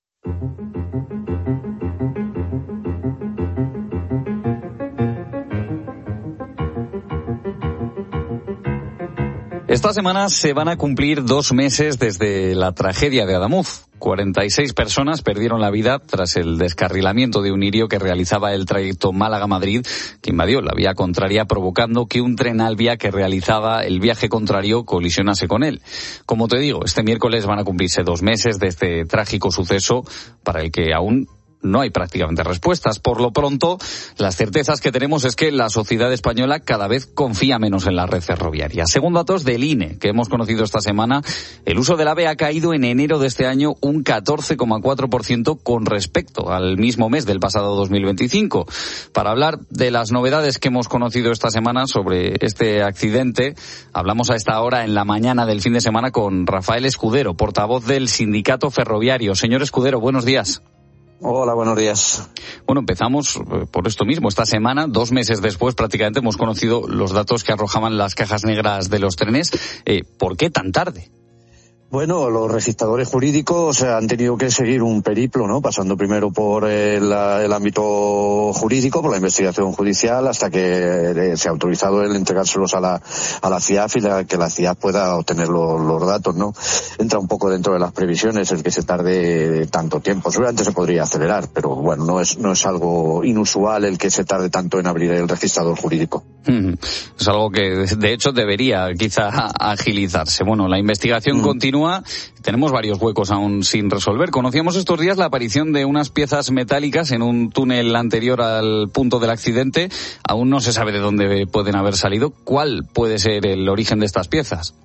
Esta semana se van a cumplir dos meses desde la tragedia de Adamuz. cuarenta y seis personas perdieron la vida tras el descarrilamiento de un irio que realizaba el trayecto Málaga-Madrid, que invadió la vía contraria, provocando que un tren Alvia que realizaba el viaje contrario colisionase con él. Como te digo, este miércoles van a cumplirse dos meses de este trágico suceso para el que aún no hay prácticamente respuestas. Por lo pronto, las certezas que tenemos es que la sociedad española cada vez confía menos en la red ferroviaria. Según datos del I N E, que hemos conocido esta semana, el uso del AVE ha caído en enero de este año un catorce coma cuatro por ciento con respecto al mismo mes del pasado dos mil veinticinco. Para hablar de las novedades que hemos conocido esta semana sobre este accidente, hablamos a esta hora en la mañana del fin de semana con Rafael Escudero, portavoz del Sindicato Ferroviario. Señor Escudero, buenos días. Hola, buenos días. Bueno, empezamos por esto mismo. Esta semana, dos meses después, prácticamente hemos conocido los datos que arrojaban las cajas negras de los trenes. Eh, ¿Por qué tan tarde? Bueno, los registradores jurídicos han tenido que seguir un periplo, ¿no? Pasando primero por el, el ámbito jurídico, por la investigación judicial, hasta que se ha autorizado el entregárselos a la, a la C I A F y la, que la C I A F pueda obtener los, los datos, ¿no? Entra un poco dentro de las previsiones el que se tarde tanto tiempo. Seguramente se podría acelerar, pero bueno, no es, no es algo inusual el que se tarde tanto en abrir el registrador jurídico. Es algo que, de hecho, debería quizá agilizarse. Bueno, la investigación mm. continúa. Tenemos varios huecos aún sin resolver. Conocíamos estos días la aparición de unas piezas metálicas en un túnel anterior al punto del accidente. Aún no se sabe de dónde pueden haber salido. ¿Cuál puede ser el origen de estas piezas?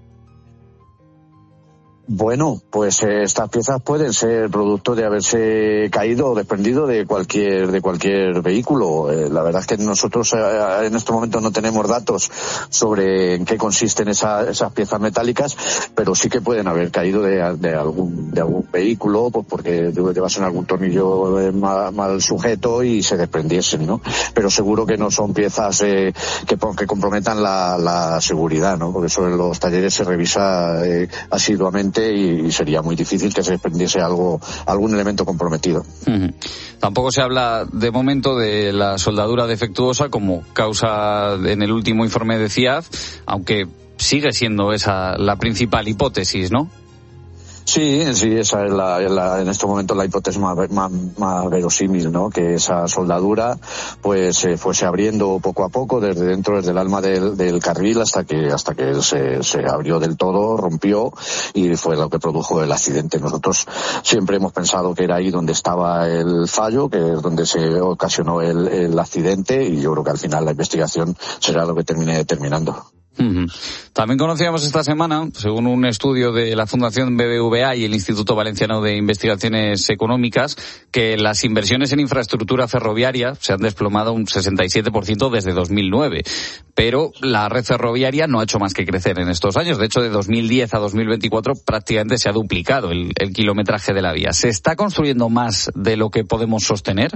Bueno, pues eh, estas piezas pueden ser producto de haberse caído o desprendido de cualquier de cualquier vehículo. Eh, la verdad es que nosotros eh, en este momento no tenemos datos sobre en qué consisten esa, esas piezas metálicas, pero sí que pueden haber caído de, de algún de algún vehículo, pues porque llevasen algún tornillo eh, mal, mal sujeto y se desprendiesen, ¿no? Pero seguro que no son piezas eh, que, que comprometan la, la seguridad, ¿no? Porque eso en los talleres se revisa eh, asiduamente y sería muy difícil que se desprendiese algo, algún elemento comprometido. Uh-huh. Tampoco se habla de momento de la soldadura defectuosa como causa en el último informe de C I A F, aunque sigue siendo esa la principal hipótesis, ¿no? Sí, sí, esa es la, la en este momento la hipótesis más, más, más verosímil, ¿no? Que esa soldadura pues eh, fuese abriendo poco a poco desde dentro, desde el alma del, del carril hasta que hasta que se, se abrió del todo, rompió y fue lo que produjo el accidente. Nosotros siempre hemos pensado que era ahí donde estaba el fallo, que es donde se ocasionó el, el accidente, y yo creo que al final la investigación será lo que termine determinando. Uh-huh. También conocíamos esta semana, según un estudio de la Fundación B B V A y el Instituto Valenciano de Investigaciones Económicas, que las inversiones en infraestructura ferroviaria se han desplomado un sesenta y siete por ciento desde dos mil nueve. Pero la red ferroviaria no ha hecho más que crecer en estos años. De hecho, de dos mil diez a dos mil veinticuatro prácticamente se ha duplicado el, el kilometraje de la vía. ¿Se está construyendo más de lo que podemos sostener?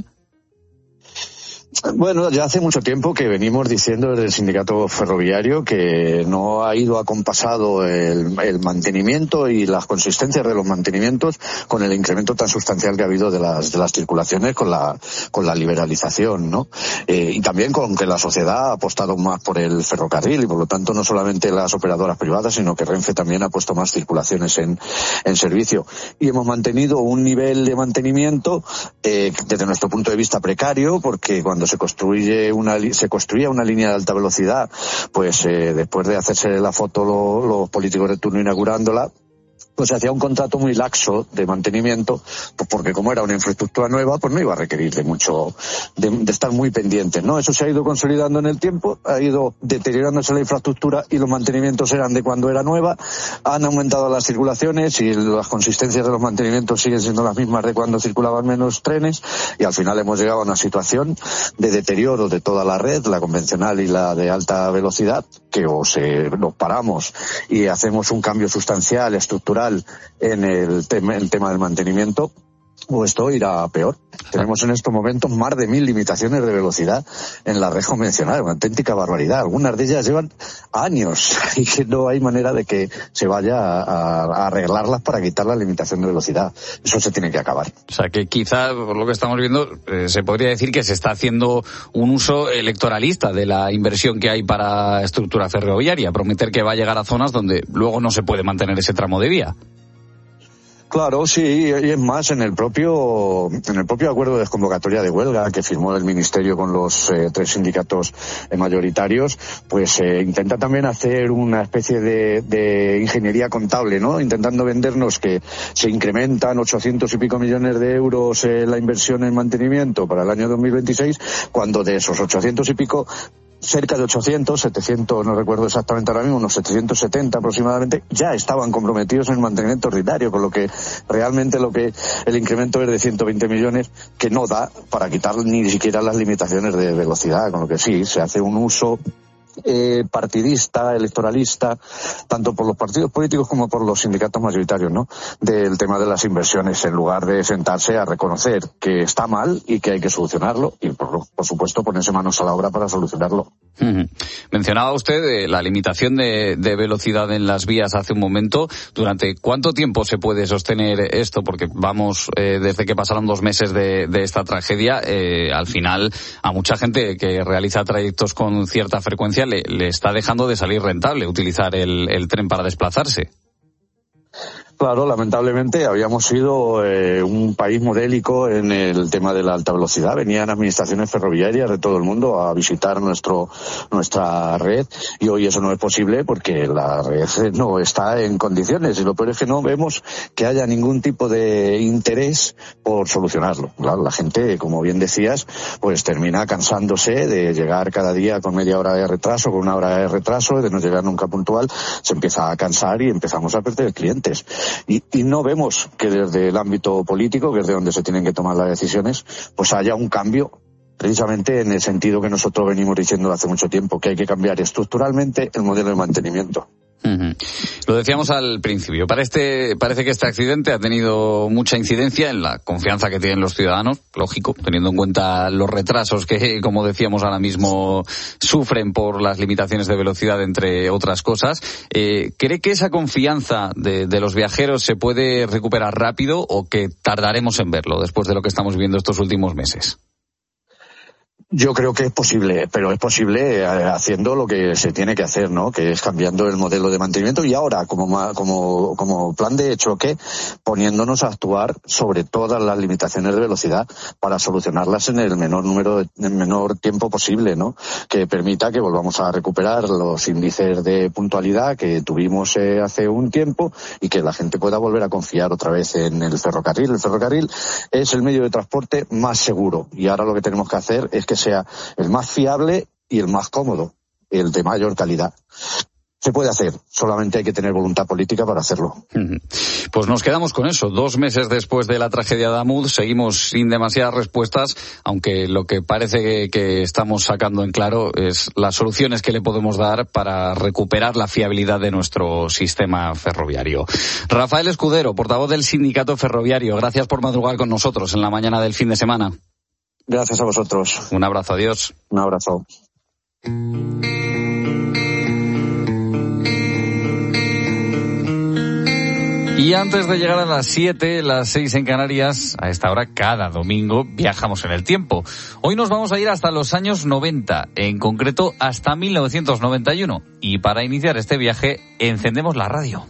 Bueno, ya hace mucho tiempo que venimos diciendo desde el sindicato ferroviario que no ha ido acompasado el, el mantenimiento y las consistencias de los mantenimientos con el incremento tan sustancial que ha habido de las de las circulaciones con la con la liberalización, ¿no? Eh, y también con que la sociedad ha apostado más por el ferrocarril y por lo tanto no solamente las operadoras privadas, sino que Renfe también ha puesto más circulaciones en, en servicio. Y hemos mantenido un nivel de mantenimiento eh, desde nuestro punto de vista precario, porque cuando se construye una se construía una línea de alta velocidad, pues eh, después de hacerse la foto lo, los políticos de turno inaugurándola, pues se hacía un contrato muy laxo de mantenimiento, pues porque como era una infraestructura nueva, pues no iba a requerir de mucho, de, de estar muy pendientes, ¿no? Eso se ha ido consolidando en el tiempo, ha ido deteriorándose la infraestructura y los mantenimientos eran de cuando era nueva, han aumentado las circulaciones y las consistencias de los mantenimientos siguen siendo las mismas de cuando circulaban menos trenes y al final hemos llegado a una situación de deterioro de toda la red, la convencional y la de alta velocidad, que o se nos paramos y hacemos un cambio sustancial, estructural, en el tema, el tema del mantenimiento, o esto irá peor. Tenemos en estos momentos más de mil limitaciones de velocidad en la red convencional, una auténtica barbaridad. Algunas de ellas llevan años y que no hay manera de que se vaya a, a arreglarlas para quitar la limitación de velocidad. Eso se tiene que acabar. O sea que quizá, por lo que estamos viendo, eh, se podría decir que se está haciendo un uso electoralista de la inversión que hay para estructura ferroviaria, prometer que va a llegar a zonas donde luego no se puede mantener ese tramo de vía. Claro, sí, y es más, en el propio en el propio acuerdo de desconvocatoria de huelga que firmó el Ministerio con los eh, tres sindicatos eh, mayoritarios, pues eh, intenta también hacer una especie de, de ingeniería contable, ¿no? Intentando vendernos que se incrementan ochocientos y pico millones de euros eh, la inversión en mantenimiento para el año dos mil veintiséis, cuando de esos ochocientos y pico, cerca de ochocientos, setecientos, no recuerdo exactamente ahora mismo, unos setecientos setenta aproximadamente, ya estaban comprometidos en el mantenimiento ordinario, con lo que realmente lo que el incremento es de ciento veinte millones, que no da para quitar ni siquiera las limitaciones de velocidad, con lo que sí, se hace un uso Eh, partidista, electoralista, tanto por los partidos políticos como por los sindicatos mayoritarios, ¿no? Del tema de las inversiones, en lugar de sentarse a reconocer que está mal y que hay que solucionarlo y, por, por supuesto, ponerse manos a la obra para solucionarlo. Uh-huh. Mencionaba usted eh, la limitación de, de velocidad en las vías hace un momento. ¿Durante cuánto tiempo se puede sostener esto? Porque vamos, eh, desde que pasaron dos meses de, de esta tragedia, eh, al final a mucha gente que realiza trayectos con cierta frecuencia Le, le está dejando de salir rentable utilizar el, el tren para desplazarse. Claro, lamentablemente habíamos sido eh, un país modélico en el tema de la alta velocidad. Venían administraciones ferroviarias de todo el mundo a visitar nuestro nuestra red y hoy eso no es posible porque la red no está en condiciones y lo peor es que no vemos que haya ningún tipo de interés por solucionarlo. Claro, la gente, como bien decías, pues termina cansándose de llegar cada día con media hora de retraso, con una hora de retraso, de no llegar nunca puntual, se empieza a cansar y empezamos a perder clientes. Y, y no vemos que desde el ámbito político, que es de donde se tienen que tomar las decisiones, pues haya un cambio precisamente en el sentido que nosotros venimos diciendo hace mucho tiempo, que hay que cambiar estructuralmente el modelo de mantenimiento. Uh-huh. Lo decíamos al principio, para este, parece que este accidente ha tenido mucha incidencia en la confianza que tienen los ciudadanos, lógico, teniendo en cuenta los retrasos que, como decíamos ahora mismo, sufren por las limitaciones de velocidad, entre otras cosas. Eh, ¿Cree que esa confianza de, de los viajeros se puede recuperar rápido o que tardaremos en verlo después de lo que estamos viviendo estos últimos meses? Yo creo que es posible, pero es posible eh, haciendo lo que se tiene que hacer, ¿no? Que es cambiando el modelo de mantenimiento y ahora, como como como plan de choque, poniéndonos a actuar sobre todas las limitaciones de velocidad para solucionarlas en el menor número, de, en el menor tiempo posible, ¿no? Que permita que volvamos a recuperar los índices de puntualidad que tuvimos eh, hace un tiempo y que la gente pueda volver a confiar otra vez en el ferrocarril. El ferrocarril es el medio de transporte más seguro y ahora lo que tenemos que hacer es que sea el más fiable y el más cómodo. el de mayor calidad. Se puede hacer, solamente hay que tener voluntad política para hacerlo. Pues nos quedamos con eso. Dos meses después de la tragedia de Amud, seguimos sin demasiadas respuestas, aunque lo que parece que, que estamos sacando en claro es las soluciones que le podemos dar para recuperar la fiabilidad de nuestro sistema ferroviario. Rafael Escudero, portavoz del Sindicato Ferroviario, gracias por madrugar con nosotros en la mañana del fin de semana. Gracias a vosotros. Un abrazo, adiós. Un abrazo. Y antes de llegar a las siete, las seis en Canarias, a esta hora cada domingo viajamos en el tiempo. Hoy nos vamos a ir hasta los años noventa, en concreto hasta mil novecientos noventa y uno. Y para iniciar este viaje, encendemos la radio.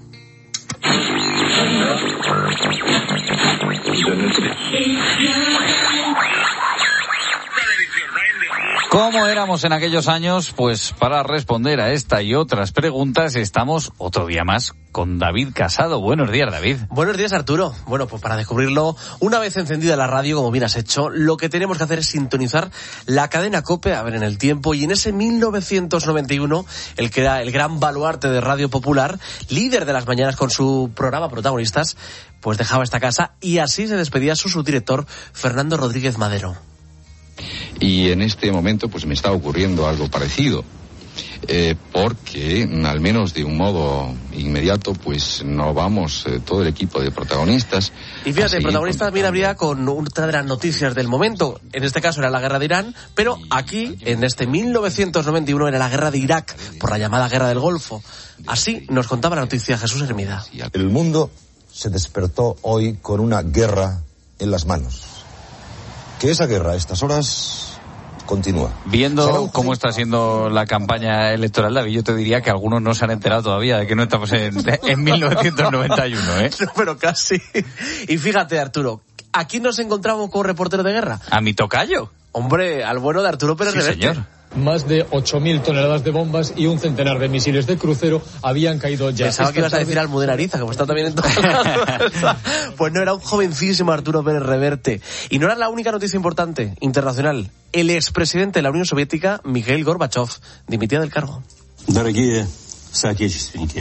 ¿Cómo éramos en aquellos años? Pues para responder a esta y otras preguntas estamos otro día más con David Casado. Buenos días, David. Buenos días, Arturo. Bueno, pues para descubrirlo, una vez encendida la radio, como bien has hecho, lo que tenemos que hacer es sintonizar la cadena COPE, a ver, en el tiempo, y en ese mil novecientos noventa y uno, el que era el gran baluarte de Radio Popular, líder de las mañanas con su programa Protagonistas, pues dejaba esta casa y así se despedía su subdirector, Fernando Rodríguez Madero. Y en este momento pues me está ocurriendo algo parecido, eh, porque al menos de un modo inmediato pues no vamos eh, todo el equipo de protagonistas. Y fíjate, protagonistas también habría con otra de las noticias del momento, en este caso era la guerra de Irán, pero aquí en este mil novecientos noventa y uno era la guerra de Irak, por la llamada guerra del Golfo. Así nos contaba la noticia Jesús Hermida. El mundo se despertó hoy con una guerra en las manos. Que esa guerra a estas horas continúa. Viendo cómo está siendo la campaña electoral, David, yo te diría que algunos no se han enterado todavía de que no estamos en, en mil novecientos noventa y uno, ¿eh? No, pero casi. Y fíjate, Arturo, ¿aquí nos encontramos con reportero de guerra? A mi tocayo. Hombre, al bueno de Arturo Pérez sí, Reverte. Señor. Más de ocho mil toneladas de bombas y un centenar de misiles de crucero habían caído ya. Pensaba que ibas a decir Almudena Ariza, como está también en todas las... Pues no, era un jovencísimo Arturo Pérez Reverte. Y no era la única noticia importante, internacional. El expresidente de la Unión Soviética, Mikhail Gorbachev, dimitía del cargo. Дорогие соотечественники,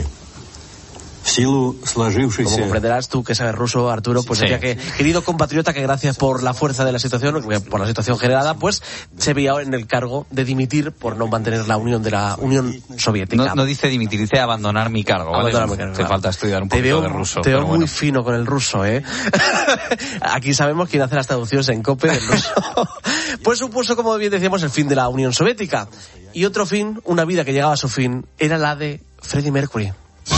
Como comprenderás tú que sabes ruso, Arturo, pues sí. Decía que, querido compatriota, que gracias por la fuerza de la situación, por la situación generada, pues se veía en el cargo de dimitir por no mantener la unión de la Unión Soviética. No, no dice dimitir, dice abandonar mi cargo, ¿vale? Abandonar mi cargo. Te falta estudiar un poquito de ruso. Te veo pero muy bueno. fino con el ruso, ¿eh? Aquí sabemos quién hace las traducciones en COPE del ruso. Pues supuso, como bien decíamos, el fin de la Unión Soviética. Y otro fin, una vida que llegaba a su fin, era la de Freddie Mercury.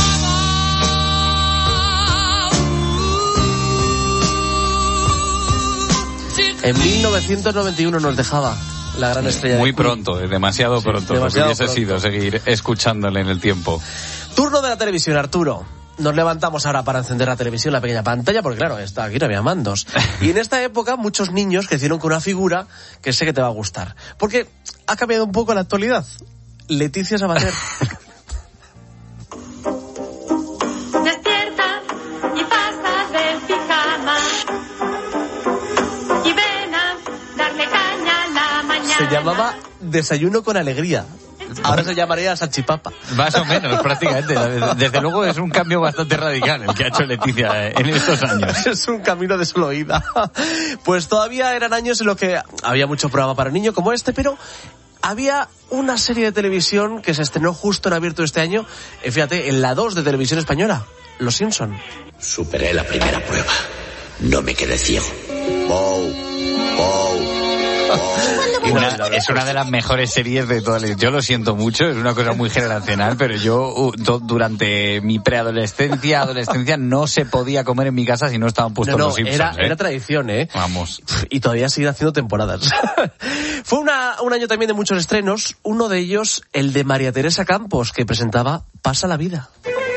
En mil novecientos noventa y uno nos dejaba la gran estrella. Muy de pronto, eh, demasiado sí, pronto. Demasiado lo que hubiese sido seguir escuchándole en el tiempo. Turno de la televisión, Arturo. Nos levantamos ahora para encender la televisión, la pequeña pantalla, porque claro, está, aquí no había mandos. Y en esta época muchos niños crecieron con una figura que sé que te va a gustar. Porque ha cambiado un poco la actualidad. Leticia Sabater. Despierta y pasa del pijama. Y ven a darle caña a la mañana. Se llamaba Desayuno con Alegría. Ahora se llamaría Salchipapa. Más o menos, prácticamente. Desde luego es un cambio bastante radical el que ha hecho Leticia en estos años. Es un camino de solo ida. Pues todavía eran años en los que había mucho programa para niños como este, pero había una serie de televisión que se estrenó justo en abierto este año, eh, fíjate, en la dos de Televisión Española, Los Simpson. Superé la primera prueba. No me quedé ciego. Wow, wow. Una, es una de las mejores series de toda la... Yo lo siento mucho, es una cosa muy generacional, pero yo uh, do, durante mi preadolescencia, adolescencia, no se podía comer en mi casa si no estaban puestos no, no, los Simpsons. Era, ¿eh? era tradición, ¿eh? Vamos. Y todavía siguen haciendo temporadas. Fue una, un año también de muchos estrenos, uno de ellos el de María Teresa Campos, que presentaba Pasa la vida.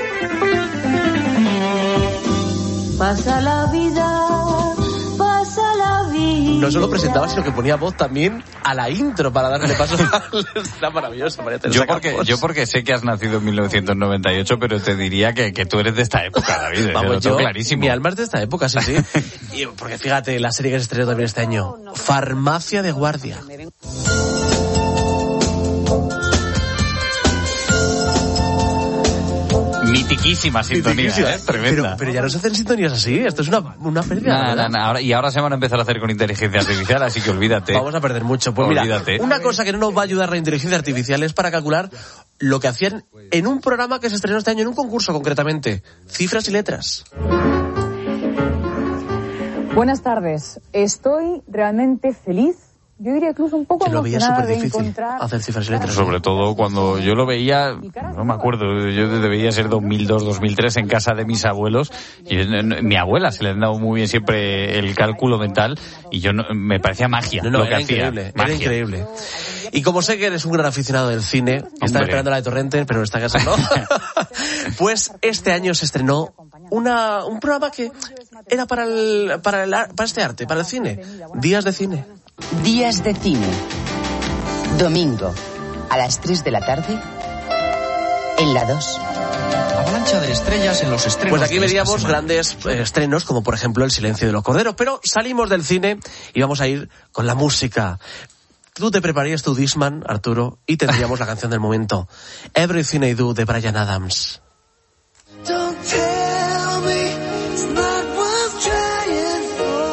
Pasa la vida. No solo presentaba, sino que ponía voz también a la intro para darle paso. Era maravilloso, María Teresa yo porque, Campos. yo porque sé que has nacido en mil novecientos noventa y ocho, pero te diría que, que tú eres de esta época, David. Vamos, lo tengo clarísimo. Mi alma es de esta época, sí, sí. Y porque fíjate, la serie que se estrenó también este año, Farmacia de Guardia. Mitiquísima sintonía, Mitiquísima. ¿eh? Tremenda. Pero, pero ya no se hacen sintonías así, esto es una, una pérdida. Nah, nah, nah. Ahora, y ahora se van a empezar a hacer con inteligencia artificial, así que olvídate. Vamos a perder mucho. Pues olvídate. Mira, una cosa que no nos va a ayudar la inteligencia artificial es para calcular lo que hacían en un programa que se estrenó este año, en un concurso concretamente, Cifras y Letras. Buenas tardes. Estoy realmente feliz. Yo diría incluso un poco que lo veía emocionada súper de difícil encontrar... hacer cifras y letras. Sobre todo cuando yo lo veía, no me acuerdo, yo debía ser dos mil dos, dos mil tres en casa de mis abuelos, y mi abuela se le ha dado muy bien siempre el cálculo mental, y yo no, me parecía magia no, no, lo que era hacía. Increíble, magia. Era increíble. Y como sé que eres un gran aficionado del cine, estás esperando la de Torrente, pero en esta casa no, pues este año se estrenó una un programa que era para el, para el para este arte, para el cine, Días de Cine. Días de Cine. Domingo, a las tres de la tarde, en la dos. Avalancha de estrellas en los estrenos. Pues aquí veríamos grandes eh, estrenos, como por ejemplo El silencio de los corderos, pero salimos del cine y vamos a ir con la música. Tú te prepararías tu Discman, Arturo, y tendríamos la canción del momento, Everything I Do, de Bryan Adams. Don't tell me it's not worth trying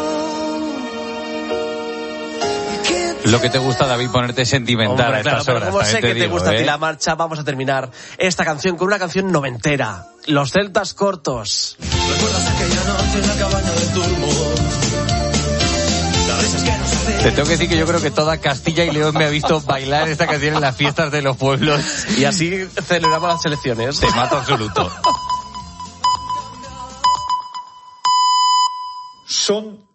for. Lo que te gusta, David, ponerte sentimental. Hombre, a estas claro, horas. Como sé te que digo, te gusta ¿eh? a ti la marcha, vamos a terminar esta canción con una canción noventera, Los Celtas Cortos. ¿Recuerdas aquella noche en la cabaña del Turbo? Las risas que nos hacían. Te tengo que decir que yo creo que toda Castilla y León me ha visto bailar esta canción en las fiestas de los pueblos. Y así celebramos las elecciones. Te mato absoluto. Son